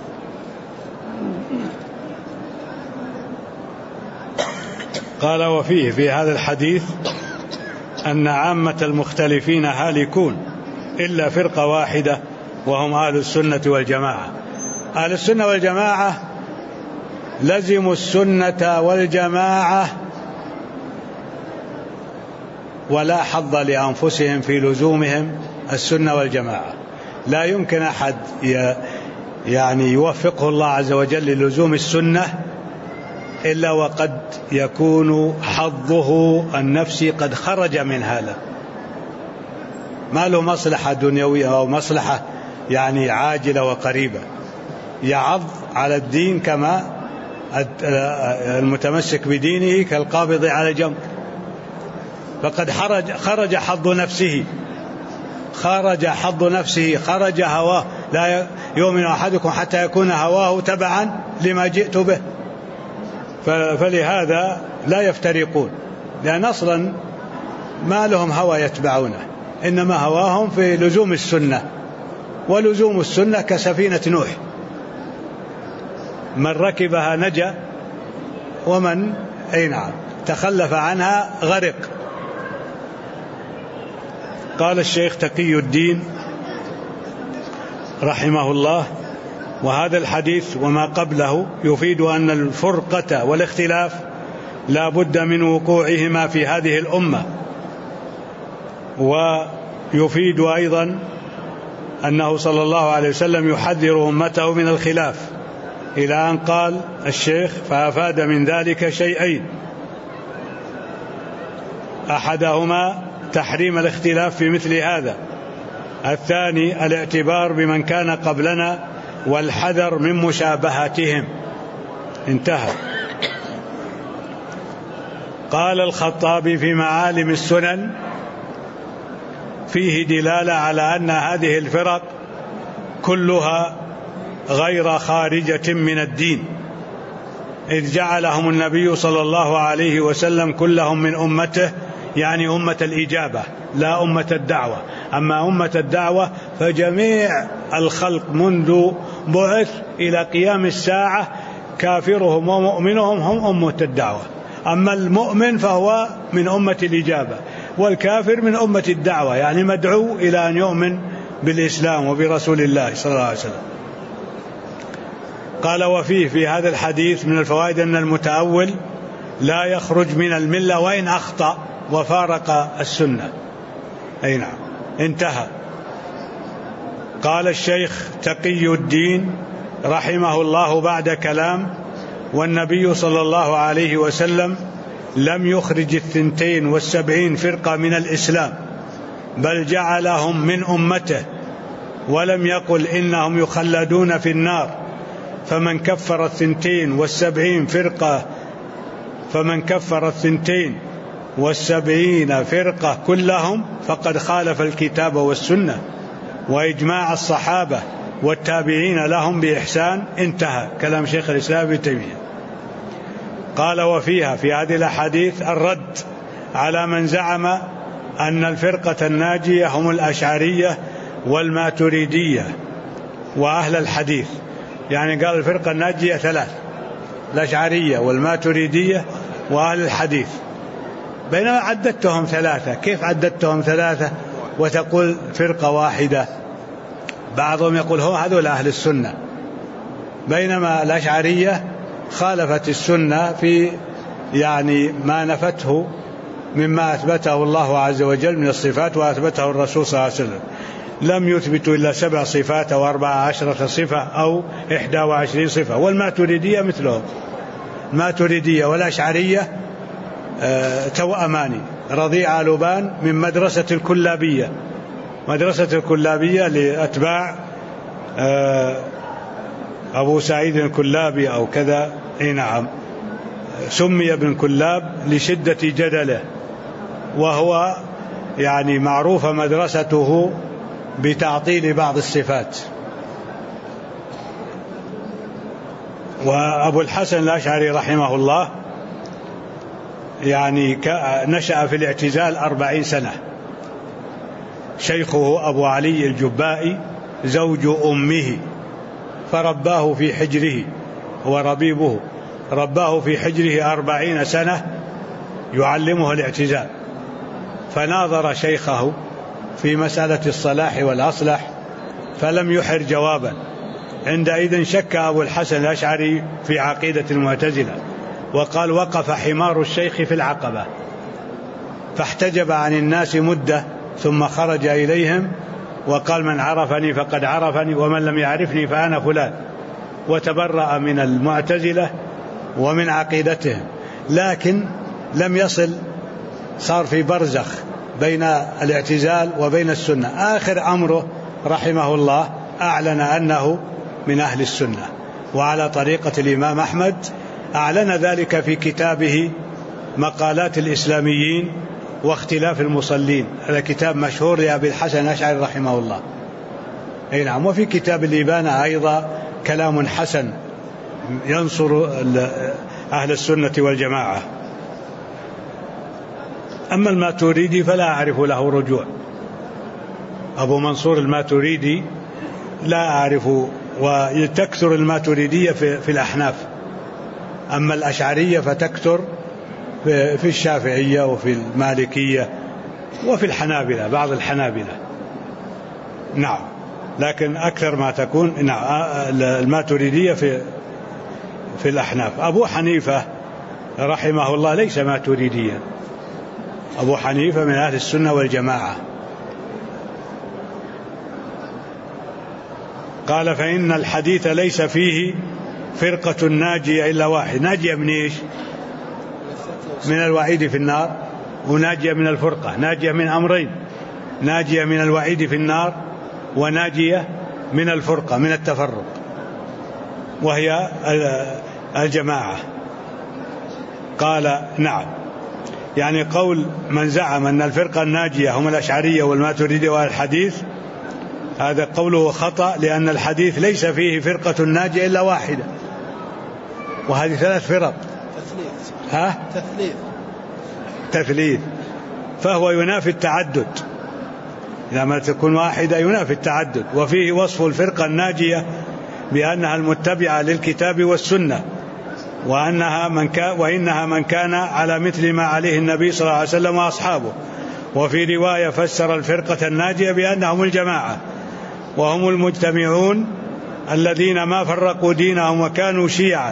قال: وفيه في هذا الحديث أن عامة المختلفين هالكون إلا فرقة واحدة وهم أهل السنة والجماعة. أهل السنة والجماعة لزموا السنة والجماعة ولا حظ لأنفسهم في لزومهم السنة والجماعة. لا يمكن أحد يعني يوفقه الله عز وجل للزوم السنة إلا وقد يكون حظه النفسي قد خرج من هذا، ما له مصلحة دنيوية أو مصلحة يعني عاجلة وقريبة، يعض على الدين كما المتمسك بدينه كالقابض على جمر. فقد خرج حظ نفسه، خرج هواه. لا يؤمن أحدكم حتى يكون هواه تبعا لما جئت به. فلهذا لا يفترقون، لأن أصلا ما لهم هوى يتبعونه، إنما هواهم في لزوم السنة، ولزوم السنة كسفينة نوح، من ركبها نجا ومن تخلف عنها غرق. قال الشيخ تقي الدين رحمه الله: وهذا الحديث وما قبله يفيد أن الفرقة والاختلاف لا بد من وقوعهما في هذه الأمة، ويفيد أيضا أنه صلى الله عليه وسلم يحذر أمته من الخلاف، إلى أن قال الشيخ: فأفاد من ذلك شيئين: أحدهما تحريم الاختلاف في مثل هذا، الثاني الاعتبار بمن كان قبلنا والحذر من مشابهتهم. انتهى. قال الخطابي في معالم السنن: فيه دلالة على أن هذه الفرق كلها غير خارجة من الدين، إذ جعلهم النبي صلى الله عليه وسلم كلهم من أمته، يعني أمة الإجابة لا أمة الدعوة. أما أمة الدعوة فجميع الخلق منذ بعث إلى قيام الساعة كافرهم ومؤمنهم هم أمة الدعوة. أما المؤمن فهو من أمة الإجابة، والكافر من أمة الدعوة، يعني مدعو إلى أن يؤمن بالإسلام وبرسول الله صلى الله عليه وسلم. قال: وفيه في هذا الحديث من الفوائد أن المتأول لا يخرج من الملة وإن أخطأ وفارق السنة. أي نعم. انتهى. قال الشيخ تقي الدين رحمه الله بعد كلام: والنبي صلى الله عليه وسلم لم يخرج 72 فرقة من الإسلام، بل جعلهم من أمته، ولم يقل إنهم يخلدون في النار. فمن كفر 72 فرقة كلهم فقد خالف الكتاب والسنة وإجماع الصحابة والتابعين لهم بإحسان. انتهى كلام شيخ الإسلام ابن تيمية. قال: وفيها في هذه الأحاديث الرد على من زعم أن الفرقة الناجية هم الأشعرية والماتريدية وأهل الحديث. يعني قال الفرقة الناجية 3: الأشعرية والماتريدية وأهل الحديث، بينما عددتهم 3. كيف عددتهم 3 وتقول فرقة واحدة؟ بعضهم يقول هو هذول أهل السنة، بينما الأشعرية خالفت السنة في يعني ما نفته مما أثبته الله عز وجل من الصفات وأثبته الرسول صلى الله عليه وسلم. لم يثبتوا إلا 7 صفات أو 14 صفة أو 21 صفة. والماتريدية مثلهم، الماتريدية والأشعرية توأمان، رضيع لبان من مدرسة الكلابية. مدرسة الكلابية لأتباع أبو سعيد الكلابي أو كذا. نعم، سمي ابن كلاب لشدة جدله، وهو يعني معروفة مدرسته بتعطيل بعض الصفات. وأبو الحسن الأشعري رحمه الله يعني نشأ في الاعتزال 40 سنة. شيخه أبو علي الجبائي زوج أمه، فرباه في حجره، هو ربيبه، رباه في حجره 40 سنة يعلمه الاعتزال. فناظر شيخه في مسألة الصلاح والأصلح فلم يحر جوابا. عندئذ شك أبو الحسن الأشعري في عقيدة المعتزلة، وقال: وقف حمار الشيخ في العقبة. فاحتجب عن الناس مدة ثم خرج إليهم وقال: من عرفني فقد عرفني ومن لم يعرفني فأنا فلان، وتبرأ من المعتزلة ومن عقيدتهم، لكن لم يصل، صار في برزخ بين الاعتزال وبين السنة. آخر أمره رحمه الله أعلن أنه من أهل السنة، وعلى طريقة الإمام أحمد أعلن ذلك في كتابه مقالات الإسلاميين واختلاف المصلين. هذا كتاب مشهور لأبي الحسن الأشعري رحمه الله. أي نعم. وفي كتاب الإبانة أيضا كلام حسن ينصر أهل السنة والجماعة. أما الماتريدي فلا أعرف له رجوع. أبو منصور الماتريدي لا أعرف، وتكثر الماتريدية في الأحناف، أما الأشعرية فتكثر في الشافعية وفي المالكية وفي الحنابلة، بعض الحنابلة. نعم، لكن أكثر ما تكون الماتريدية في الأحناف. أبو حنيفة رحمه الله ليس ماتريديا، أبو حنيفة من أهل السنة والجماعة. قال: فإن الحديث ليس فيه فرقة ناجية إلا واحد. ناجية من إيش؟ من الوعيد في النار، وناجية من الفرقة. ناجية من أمرين: ناجية من الوعيد في النار، وناجية من الفرقة، من التفرق، وهي الجماعة. قال: نعم. يعني قول من زعم أن الفرقة الناجية هم الأشعرية والماتريدية والحديث، هذا قوله خطأ، لأن الحديث ليس فيه فرقة ناجية إلا واحدة، وهذه 3 فرق. تثليث، فهو ينافي التعدد. لما تكون واحدة ينافي التعدد. وفيه وصف الفرقة الناجية بأنها المتبعة للكتاب والسنة، وإنها من كان على مثل ما عليه النبي صلى الله عليه وسلم وأصحابه. وفي رواية فسر الفرقة الناجية بأنهم الجماعة، وهم المجتمعون الذين ما فرقوا دينهم وكانوا شيعا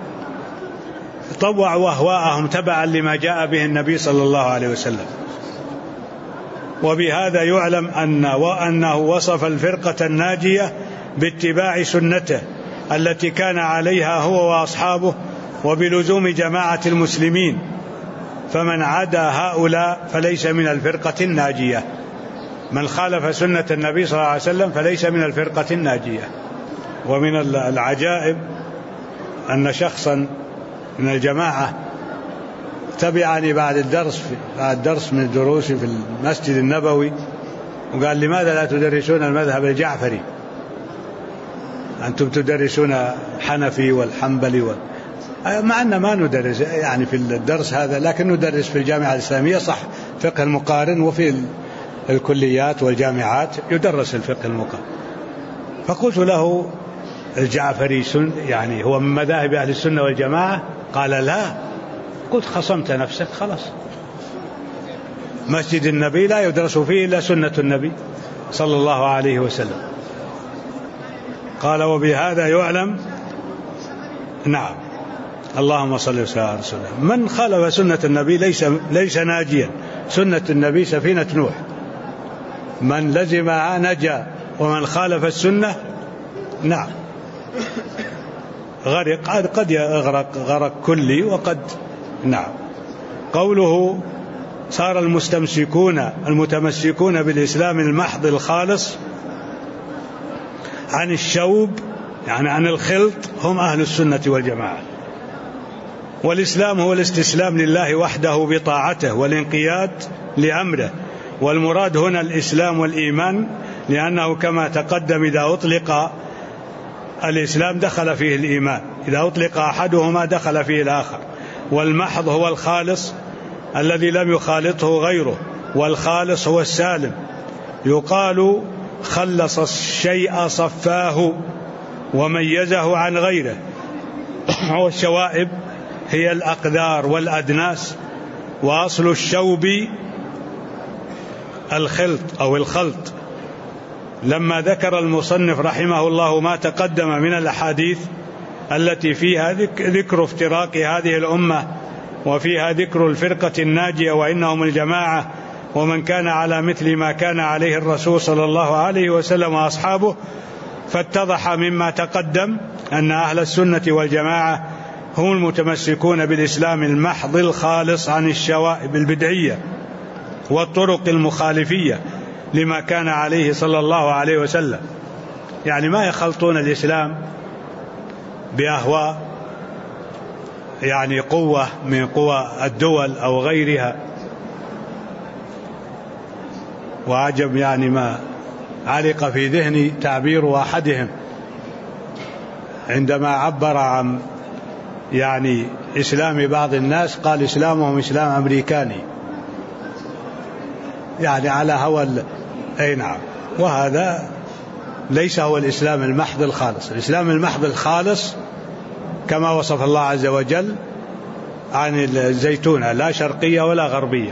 طوعوا أهواءهم تبعا لما جاء به النبي صلى الله عليه وسلم. وبهذا يعلم أنه وصف الفرقة الناجية باتباع سنته التي كان عليها هو وأصحابه، وبلزوم جماعة المسلمين، فمن عدا هؤلاء فليس من الفرقة الناجية. من خالف سنة النبي صلى الله عليه وسلم فليس من الفرقة الناجية. ومن العجائب أن شخصا من الجماعة تبعني بعد الدرس من الدروس في المسجد النبوي، وقال: لماذا لا تدرسون المذهب الجعفري؟ أنتم تدرسون حنفي والحنبلي مع أن ما ندرس يعني في الدرس هذا، لكن ندرس في الجامعة الإسلامية صح فقه المقارن، وفي الكليات والجامعات يدرس الفقه المقارن. فقلت له: الجعفري يعني هو من مذاهب أهل السنة والجماعة؟ قال: لا. قلت: خصمت نفسك خلاص. مسجد النبي لا يدرس فيه إلا سنة النبي صلى الله عليه وسلم. قال: وبهذا يعلم. نعم، اللهم صل وسلم على رسول الله. من خالف سنة النبي ليس ناجيا. سنة النبي سفينة نوح، من لزمها نجا، ومن خالف السنة نعم غرق. قد يغرق غرق كلي، وقد نعم. قوله: صار المتمسكون بالإسلام المحض الخالص عن الشوب، يعني عن الخلط، هم أهل السنة والجماعة. والإسلام هو الاستسلام لله وحده بطاعته والانقياد لأمره. والمراد هنا الإسلام والإيمان، لأنه كما تقدم إذا أطلق الإسلام دخل فيه الإيمان، إذا أطلق أحدهما دخل فيه الآخر. والمحض هو الخالص الذي لم يخالطه غيره، والخالص هو السالم. يقال: خلص الشيء صفاه وميزه عن غيره. والشوائب هي الأقذار والأدناس، وأصل الشوب الخلط أو الخلط. لما ذكر المصنف رحمه الله ما تقدم من الأحاديث التي فيها ذكر افتراق هذه الأمة وفيها ذكر الفرقة الناجية وإنهم الجماعة ومن كان على مثل ما كان عليه الرسول صلى الله عليه وسلم وأصحابه. فاتضح مما تقدم أن أهل السنة والجماعة هم المتمسكون بالإسلام المحض الخالص عن الشوائب البدعية والطرق المخالفية لما كان عليه صلى الله عليه وسلم، يعني ما يخلطون الإسلام بأهواء يعني قوة من قوى الدول أو غيرها. وعجب يعني ما علق في ذهني تعبير أحدهم عندما عبر عن يعني إسلام بعض الناس، قال إسلامهم إسلام أمريكاني، يعني على هوى أي نعم. وهذا ليس هو الإسلام المحض الخالص. الإسلام المحض الخالص كما وصف الله عز وجل عن الزيتونة، لا شرقية ولا غربية،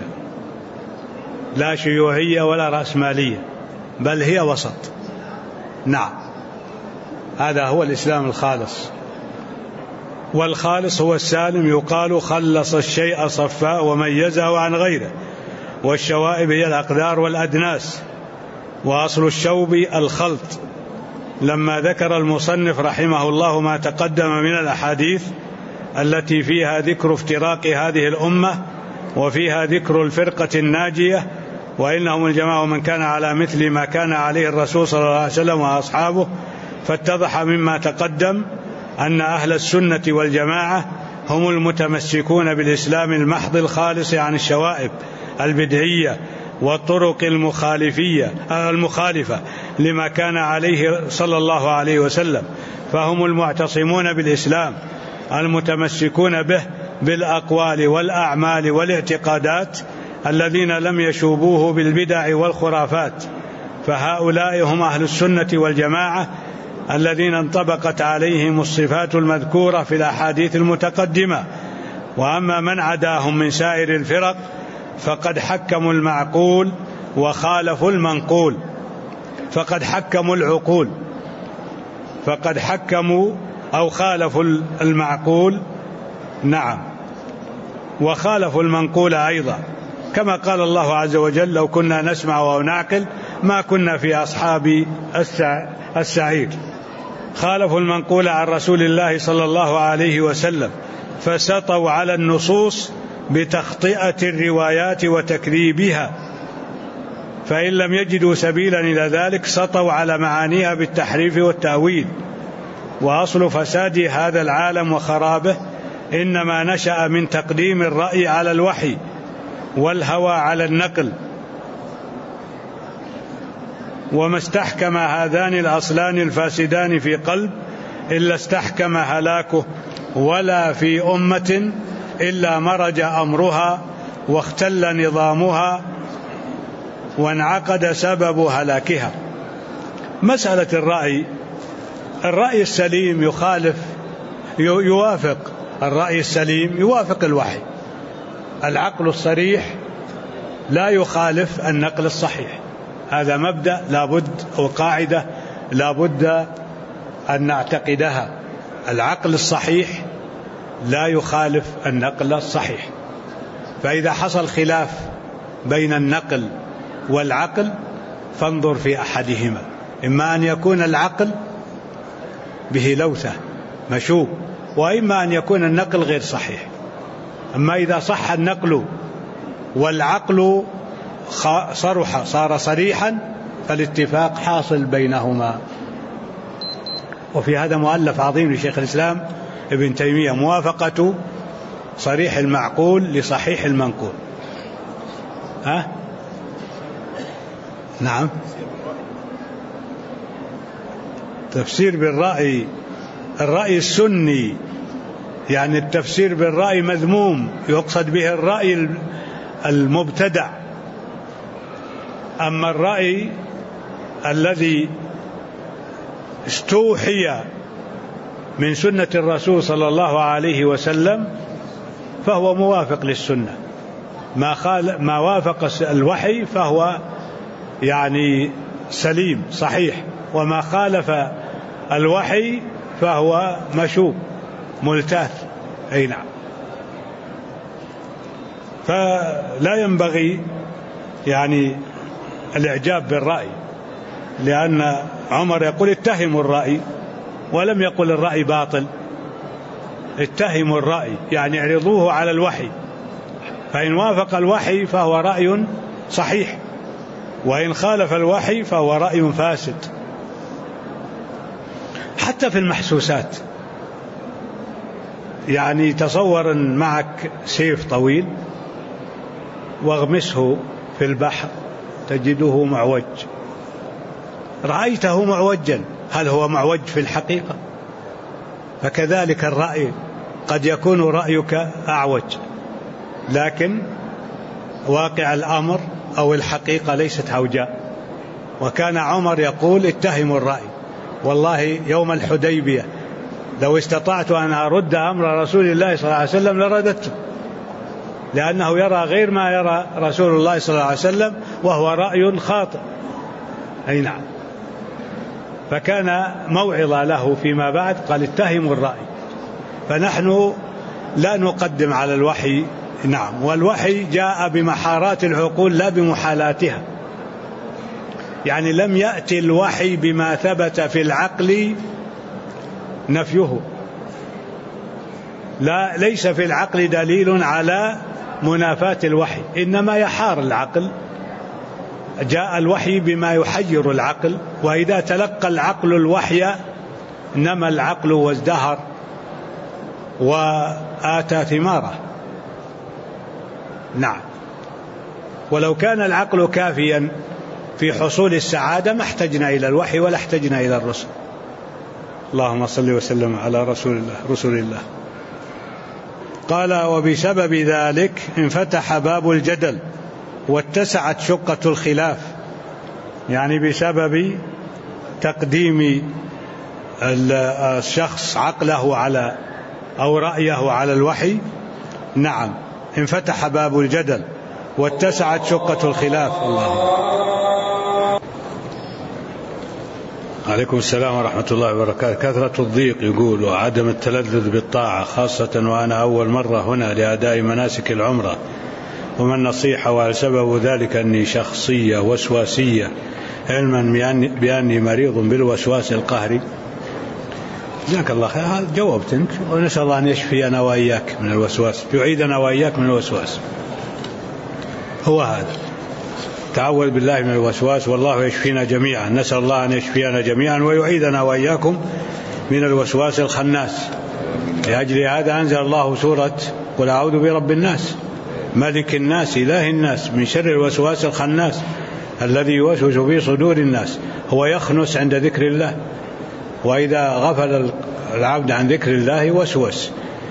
لا شيوعية ولا رأسمالية، بل هي وسط. نعم، هذا هو الإسلام الخالص. والخالص هو السالم، يقال خلص الشيء صفاء وميزه عن غيره. والشوائب هي الأقدار والأدناس، وأصل الشوب الخلط. لما ذكر المصنف رحمه الله ما تقدم من الأحاديث التي فيها ذكر افتراق هذه الأمة وفيها ذكر الفرقة الناجية وإنهم الجماعة ومن كان على مثل ما كان عليه الرسول صلى الله عليه وسلم وأصحابه، فاتضح مما تقدم أن أهل السنة والجماعة هم المتمسكون بالإسلام المحض الخالص عن الشوائب البدعية والطرق المخالفة لما كان عليه صلى الله عليه وسلم. فهم المعتصمون بالإسلام المتمسكون به بالأقوال والأعمال والاعتقادات الذين لم يشوبوه بالبدع والخرافات. فهؤلاء هم أهل السنة والجماعة الذين انطبقت عليهم الصفات المذكورة في الأحاديث المتقدمة. وأما من عداهم من سائر الفرق فقد حكموا المعقول وخالفوا المنقول، فقد حكموا العقول، فقد حكموا أو خالفوا المعقول، نعم، وخالفوا المنقول أيضا، كما قال الله عز وجل لو كنا نسمع أو نعقل ما كنا في أصحاب السعير. خالفوا المنقول عن رسول الله صلى الله عليه وسلم، فسطوا على النصوص بتخطئة الروايات وتكذيبها، فإن لم يجدوا سبيلا إلى ذلك سطوا على معانيها بالتحريف والتأويل. وأصل فساد هذا العالم وخرابه إنما نشأ من تقديم الرأي على الوحي والهوى على النقل. وما استحكم هذان الأصلان الفاسدان في قلب إلا استحكم هلاكه، ولا في أمة إلا مرج أمرها واختل نظامها وانعقد سبب هلاكها. مسألة الرأي السليم يوافق الرأي السليم يوافق الوحي. العقل الصريح لا يخالف النقل الصحيح، هذا مبدأ لابد أو قاعدة لابد أن نعتقدها. العقل الصحيح لا يخالف النقل الصحيح. فإذا حصل خلاف بين النقل والعقل فانظر في أحدهما، إما أن يكون العقل به لوثة مشوب، وإما أن يكون النقل غير صحيح. أما إذا صح النقل والعقل صار صريحا فالاتفاق حاصل بينهما. وفي هذا مؤلف عظيم لشيخ الإسلام ابن تيمية، موافقة صريح المعقول لصحيح المنقول. نعم، تفسير بالرأي، الرأي السني يعني التفسير بالرأي مذموم، يقصد به الرأي المبتدع. أما الرأي الذي استوحي من سنة الرسول صلى الله عليه وسلم فهو موافق للسنة، ما وافق الوحي فهو يعني سليم صحيح، وما خالف الوحي فهو مشوب ملتاث. أي نعم. فلا ينبغي يعني الإعجاب بالرأي، لأن عمر يقول اتهموا الرأي، ولم يقل الرأي باطل. اتهموا الرأي يعني اعرضوه على الوحي، فإن وافق الوحي فهو رأي صحيح، وإن خالف الوحي فهو رأي فاسد. حتى في المحسوسات، يعني تصور معك سيف طويل واغمسه في البحر تجده معوج، رأيته معوجا، هل هو معوج في الحقيقة؟ فكذلك الرأي قد يكون رأيك أعوج، لكن واقع الأمر أو الحقيقة ليست عوجاء. وكان عمر يقول اتهموا الرأي. والله يوم الحديبية لو استطعت أن أرد أمر رسول الله صلى الله عليه وسلم لرددته، لأنه يرى غير ما يرى رسول الله صلى الله عليه وسلم، وهو رأي خاطئ. أي نعم. فكان موعظة له فيما بعد، قال اتهموا الرأي. فنحن لا نقدم على الوحي. نعم، والوحي جاء بمحارات العقول لا بمحالاتها، يعني لم يأتي الوحي بما ثبت في العقل نفيه، لا، ليس في العقل دليل على منافاة الوحي، إنما يحار العقل. جاء الوحي بما يحير العقل، وإذا تلقى العقل الوحي نمى العقل وازدهر وآتى ثماره. نعم. ولو كان العقل كافيا في حصول السعادة ما احتجنا إلى الوحي ولا احتجنا إلى الرسل. اللهم صل وسلم على رسول الله. قال وبسبب ذلك انفتح باب الجدل واتسعت شقة الخلاف، يعني بسبب تقديم الشخص عقله على أو رأيه على الوحي. نعم، انفتح باب الجدل واتسعت شقة الخلاف. الله. عليكم السلام ورحمة الله وبركاته. كثرة الضيق يقول وعدم التلذذ بالطاعة، خاصة وأنا أول مرة هنا لأداء مناسك العمرة، وما النصيحة؟ وسبب ذلك أني شخصية وسواسية، علما بأني مريض بالوسواس القهري. جزاك الله خير، جاوبت أنت، ونسأل الله أن يشفينا وإياك من الوسواس، يعيدنا وإياك من الوسواس. هو هذا، تعوذ بالله من الوسواس، والله يشفينا جميعا. نسأل الله أن يشفينا جميعا ويعيدنا وإياكم من الوسواس الخناس. لأجل هذا أنزل الله سورة قل أعوذ برب الناس ملك الناس إله الناس من شر الوسواس الخناس الذي يوسوس في صدور الناس. هو يخنس عند ذكر الله، وإذا غفل العبد عن ذكر الله وسوس.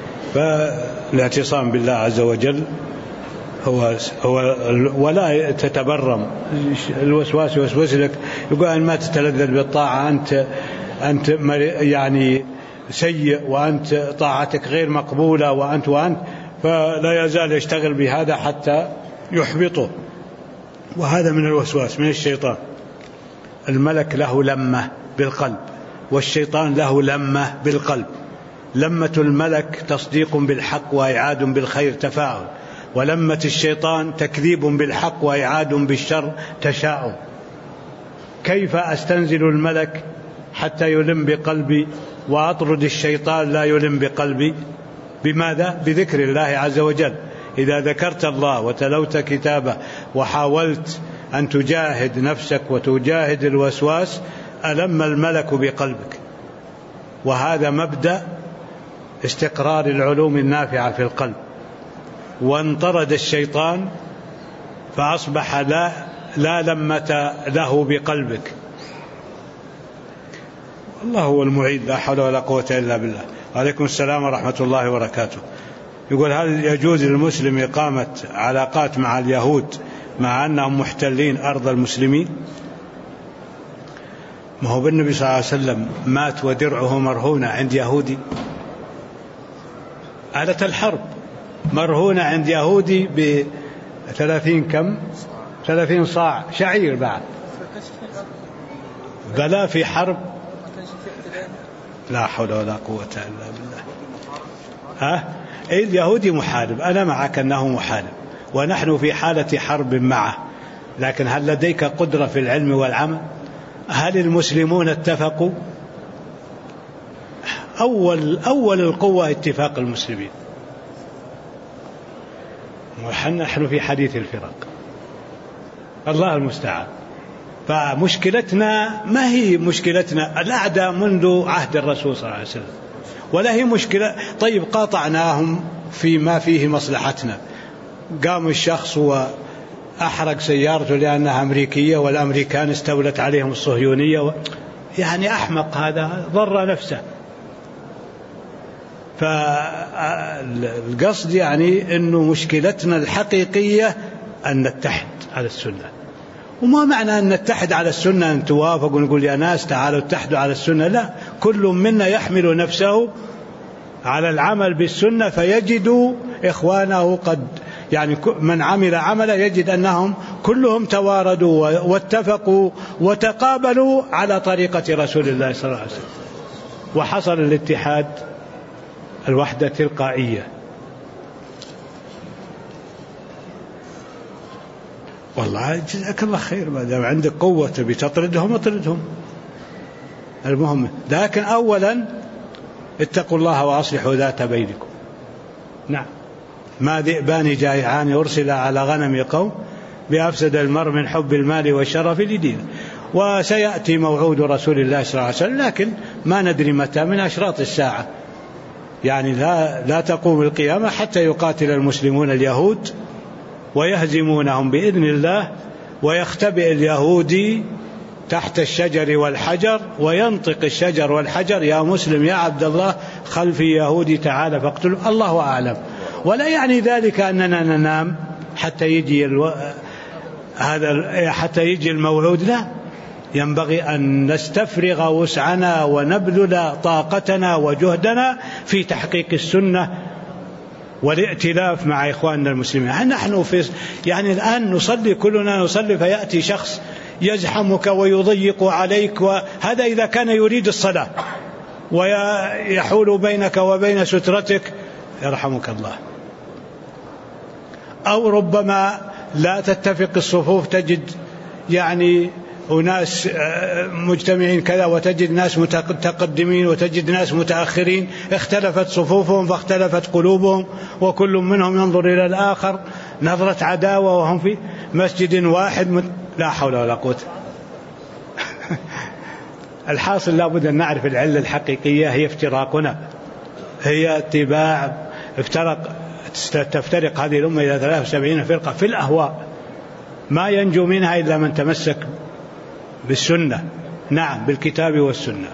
فالاعتصام بالله عز وجل هو ولا تتبرم. الوسواس يوسوس لك، يقول أن ما تتلذذ بالطاعة، أنت يعني سيء، وأنت طاعتك غير مقبولة، وأنت فلا يزال يشتغل بهذا حتى يحبطه. وهذا من الوسواس من الشيطان. الملك له لمة بالقلب، والشيطان له لمة بالقلب. لمة الملك تصديق بالحق وإعاد بالخير تفاؤل، ولمة الشيطان تكذيب بالحق وإعاد بالشر تشاؤم. كيف أستنزل الملك حتى يلم بقلبي، وأطرد الشيطان لا يلم بقلبي؟ بماذا؟ بذكر الله عز وجل. إذا ذكرت الله وتلوت كتابه وحاولت أن تجاهد نفسك وتجاهد الوسواس، ألم الملك بقلبك. وهذا مبدأ استقرار العلوم النافعة في القلب. وانطرد الشيطان فأصبح لا لمة له بقلبك. الله هو المعيد، لا حول ولا قوة إلا بالله. وعليكم السلام ورحمة الله وبركاته. يقول هل يجوز للمسلم إقامة علاقات مع اليهود مع أنهم محتلين أرض المسلمين؟ ما هو بالنبي صلى الله عليه وسلم مات ودرعه مرهونة عند يهودي. آلة الحرب مرهونة عند يهودي ب30 صاع شعير بعد. بلا في حرب، لا حول ولا قوة إلا بالله. اليهودي محارب، أنا معك أنه محارب، ونحن في حالة حرب معه، لكن هل لديك قدرة في العلم والعمل؟ هل المسلمون اتفقوا؟ أول القوة اتفاق المسلمين، ونحن في حديث الفرق، الله المستعان. فمشكلتنا ما هي مشكلتنا الأعداء منذ عهد الرسول صلى الله عليه وسلم، ولا هي مشكلة. طيب قاطعناهم فيما فيه مصلحتنا، قام الشخص وأحرق سيارته لأنها أمريكية والأمريكان استولت عليهم الصهيونية يعني أحمق، هذا ضر نفسه. فالقصد يعني أنه مشكلتنا الحقيقية أن نتحد على السنة. وما معنى أن نتحد على السنة أن توافق ونقول يا ناس تعالوا اتحدوا على السنة، لا، كل منا يحمل نفسه على العمل بالسنة، فيجد إخوانه قد يعني من عمل عملا يجد أنهم كلهم تواردوا واتفقوا وتقابلوا على طريقة رسول الله صلى الله عليه وسلم، وحصل الاتحاد، الوحدة تلقائية. والله جزاك الله خير، ما دام عندك قوة تبي تطردهم اطردهم، المهم. لكن أولا اتقوا الله وأصلحوا ذات بينكم. نعم، ما ذئبان جائعان أرسل على غنم قوم بأفسد المرء من حب المال والشرف لدينه. وسيأتي موعود رسول الله صلى الله عليه وسلم، لكن ما ندري متى، من أشراط الساعة، يعني لا تقوم القيامة حتى يقاتل المسلمون اليهود ويهزمونهم بإذن الله، ويختبئ اليهودي تحت الشجر والحجر، وينطق الشجر والحجر يا مسلم يا عبد الله خلفي يهودي تعالى فاقتله، الله أعلم. ولا يعني ذلك أننا ننام حتى يجي الموعود، لا، ينبغي أن نستفرغ وسعنا ونبذل طاقتنا وجهدنا في تحقيق السنة والائتلاف مع إخواننا المسلمين. نحن يعني الآن نصلي، كلنا نصلي، فيأتي شخص يزحمك ويضيق عليك، وهذا إذا كان يريد الصلاة ويحول بينك وبين سترتك، يرحمك الله. أو ربما لا تتفق الصفوف، تجد يعني وناس مجتمعين كذا، وتجد ناس متقدمين وتجد ناس متأخرين، اختلفت صفوفهم فاختلفت قلوبهم، وكل منهم ينظر إلى الآخر نظرة عداوة وهم في مسجد واحد، لا حول ولا قوة. الحاصل لابد أن نعرف العلة الحقيقية هي افتراقنا، هي اتباع تفترق هذه الأمة إلى 73 فرقة في الأهواء، ما ينجو منها إلا من تمسك بالسنة، نعم، بالكتاب والسنة.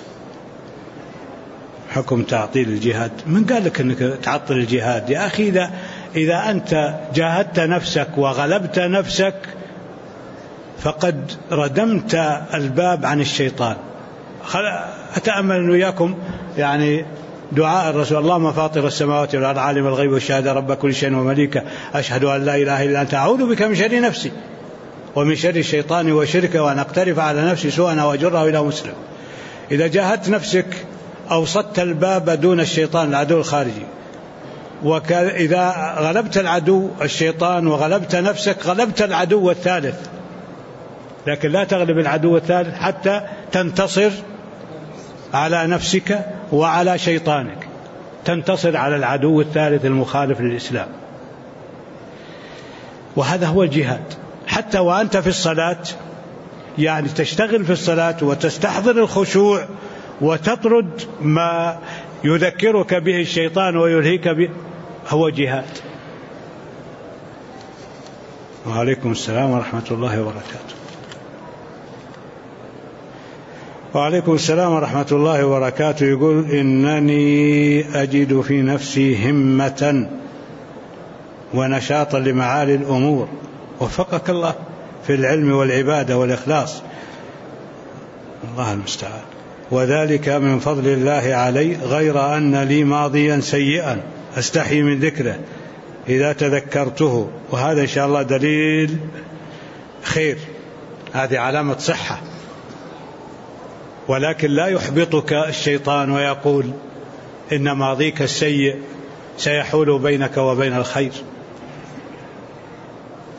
حكم تعطيل الجهاد، من قال لك أنك تعطل الجهاد يا أخي؟ إذا أنت جاهدت نفسك وغلبت نفسك فقد ردمت الباب عن الشيطان. أتأمل أن وياكم يعني دعاء الرسول: اللهم فاطر السماوات والأرض عالم الغيب والشهادة رب كل شيء ومليكه أشهد أن لا إله إلا أنت أعوذ بك من شر نفسي ومن شر الشيطان وشركه وأن أقترف على نفسي سوءا وأجره إلى مسلم. إذا جاهدت نفسك أوسطت الباب دون الشيطان العدو الخارجي، وإذا غلبت العدو الشيطان وغلبت نفسك غلبت العدو الثالث، لكن لا تغلب العدو الثالث حتى تنتصر على نفسك وعلى شيطانك، تنتصر على العدو الثالث المخالف للإسلام. وهذا هو الجهاد. حتى وأنت في الصلاة، يعني تشتغل في الصلاة وتستحضر الخشوع وتطرد ما يذكرك به الشيطان ويلهيك به، هو جهاد. وعليكم السلام ورحمة الله وبركاته. وعليكم السلام ورحمة الله وبركاته. يقول: إنني أجد في نفسي همة ونشاطا لمعالي الأمور، وفقك الله في العلم والعبادة والإخلاص، الله المستعان، وذلك من فضل الله علي، غير أن لي ماضيا سيئا أستحي من ذكره إذا تذكرته، وهذا إن شاء الله دليل خير، هذه علامة صحة. ولكن لا يحبطك الشيطان ويقول إن ماضيك السيء سيحول بينك وبين الخير.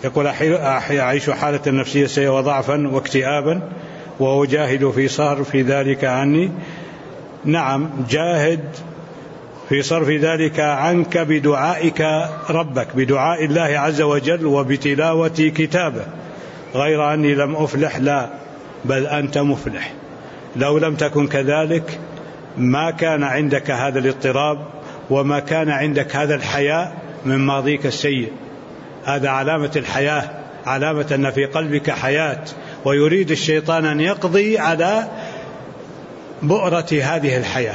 يقول أعيش حالة نفسية سيئة وضعفا واكتئابا وأجاهد في صرف ذلك عني. نعم، جاهد في صرف ذلك عنك بدعائك ربك، بدعاء الله عز وجل وبتلاوة كتابه، غير أني لم أفلح، لا، بل أنت مفلح. لو لم تكن كذلك ما كان عندك هذا الاضطراب وما كان عندك هذا الحياء من ماضيك السيء. هذا علامة الحياة، علامة أن في قلبك حياة، ويريد الشيطان أن يقضي على بؤرة هذه الحياة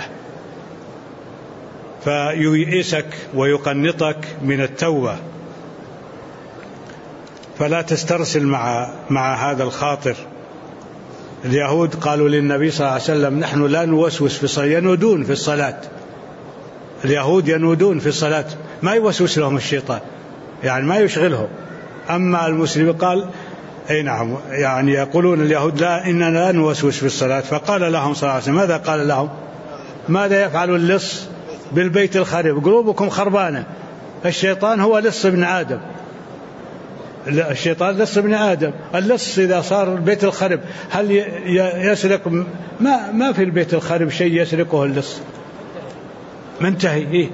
فييئسك ويقنطك من التوبة. فلا تسترسل مع هذا الخاطر. اليهود قالوا للنبي صلى الله عليه وسلم: نحن لا نوسوس في الصلاة. ينودون في الصلاة، اليهود ينودون في الصلاة، ما يوسوس لهم الشيطان، يعني ما يشغلهم. أما المسلم قال: أي نعم، يعني يقولون اليهود: لا، إننا لا نوسوس في الصلاة. فقال لهم صلى الله عليه وسلم: ماذا قال لهم؟ ماذا يفعل اللص بالبيت الخرب؟ قلوبكم خربانة. الشيطان هو لص ابن آدم، الشيطان لص ابن آدم. اللص إذا صار البيت الخرب هل يسرق؟ ما في البيت الخرب شيء يسرقه اللص، منتهي. إيه؟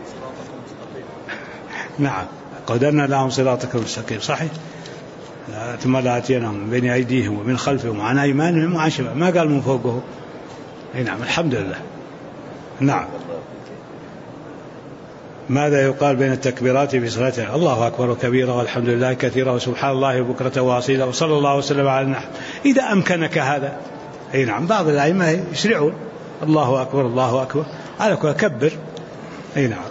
نعم، قدرنا لهم صراطك المستقيم، صحيح. ثم لآتينهم من بين أيديهم ومن خلفهم وعن أيمانهم وعن شمالهم، ما قال من فوقه. أي نعم، الحمد لله. نعم. ماذا يقال بين التكبيرات في صلاة؟ الله أكبر كبيرا والحمد لله كثيرا وسبحان الله بكرة وأصيلا وصلى الله وسلم على النحو، إذا أمكنك هذا. أي نعم، بعض الأئمة يسرعون: الله أكبر الله أكبر، على كل كبر. أي نعم.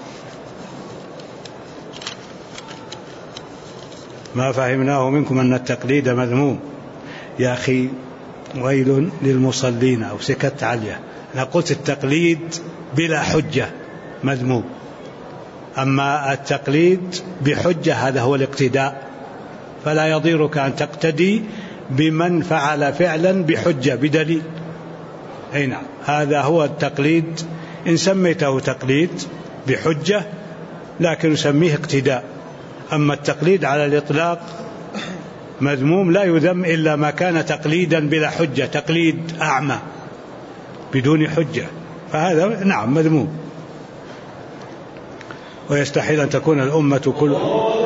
ما فهمناه منكم أن التقليد مذموم. يا أخي ويل للمصلين، أو سكت عليه. أنا قلت التقليد بلا حجة مذموم، أما التقليد بحجة هذا هو الاقتداء. فلا يضيرك أن تقتدي بمن فعل فعلا بحجة بدليل. أي نعم، هذا هو التقليد، إن سميته تقليد بحجة لكن نسميه اقتداء. أما التقليد على الإطلاق مذموم، لا يذم إلا ما كان تقليدا بلا حجة، تقليد أعمى بدون حجة، فهذا نعم مذموم. ويستحيل أن تكون الأمة كلها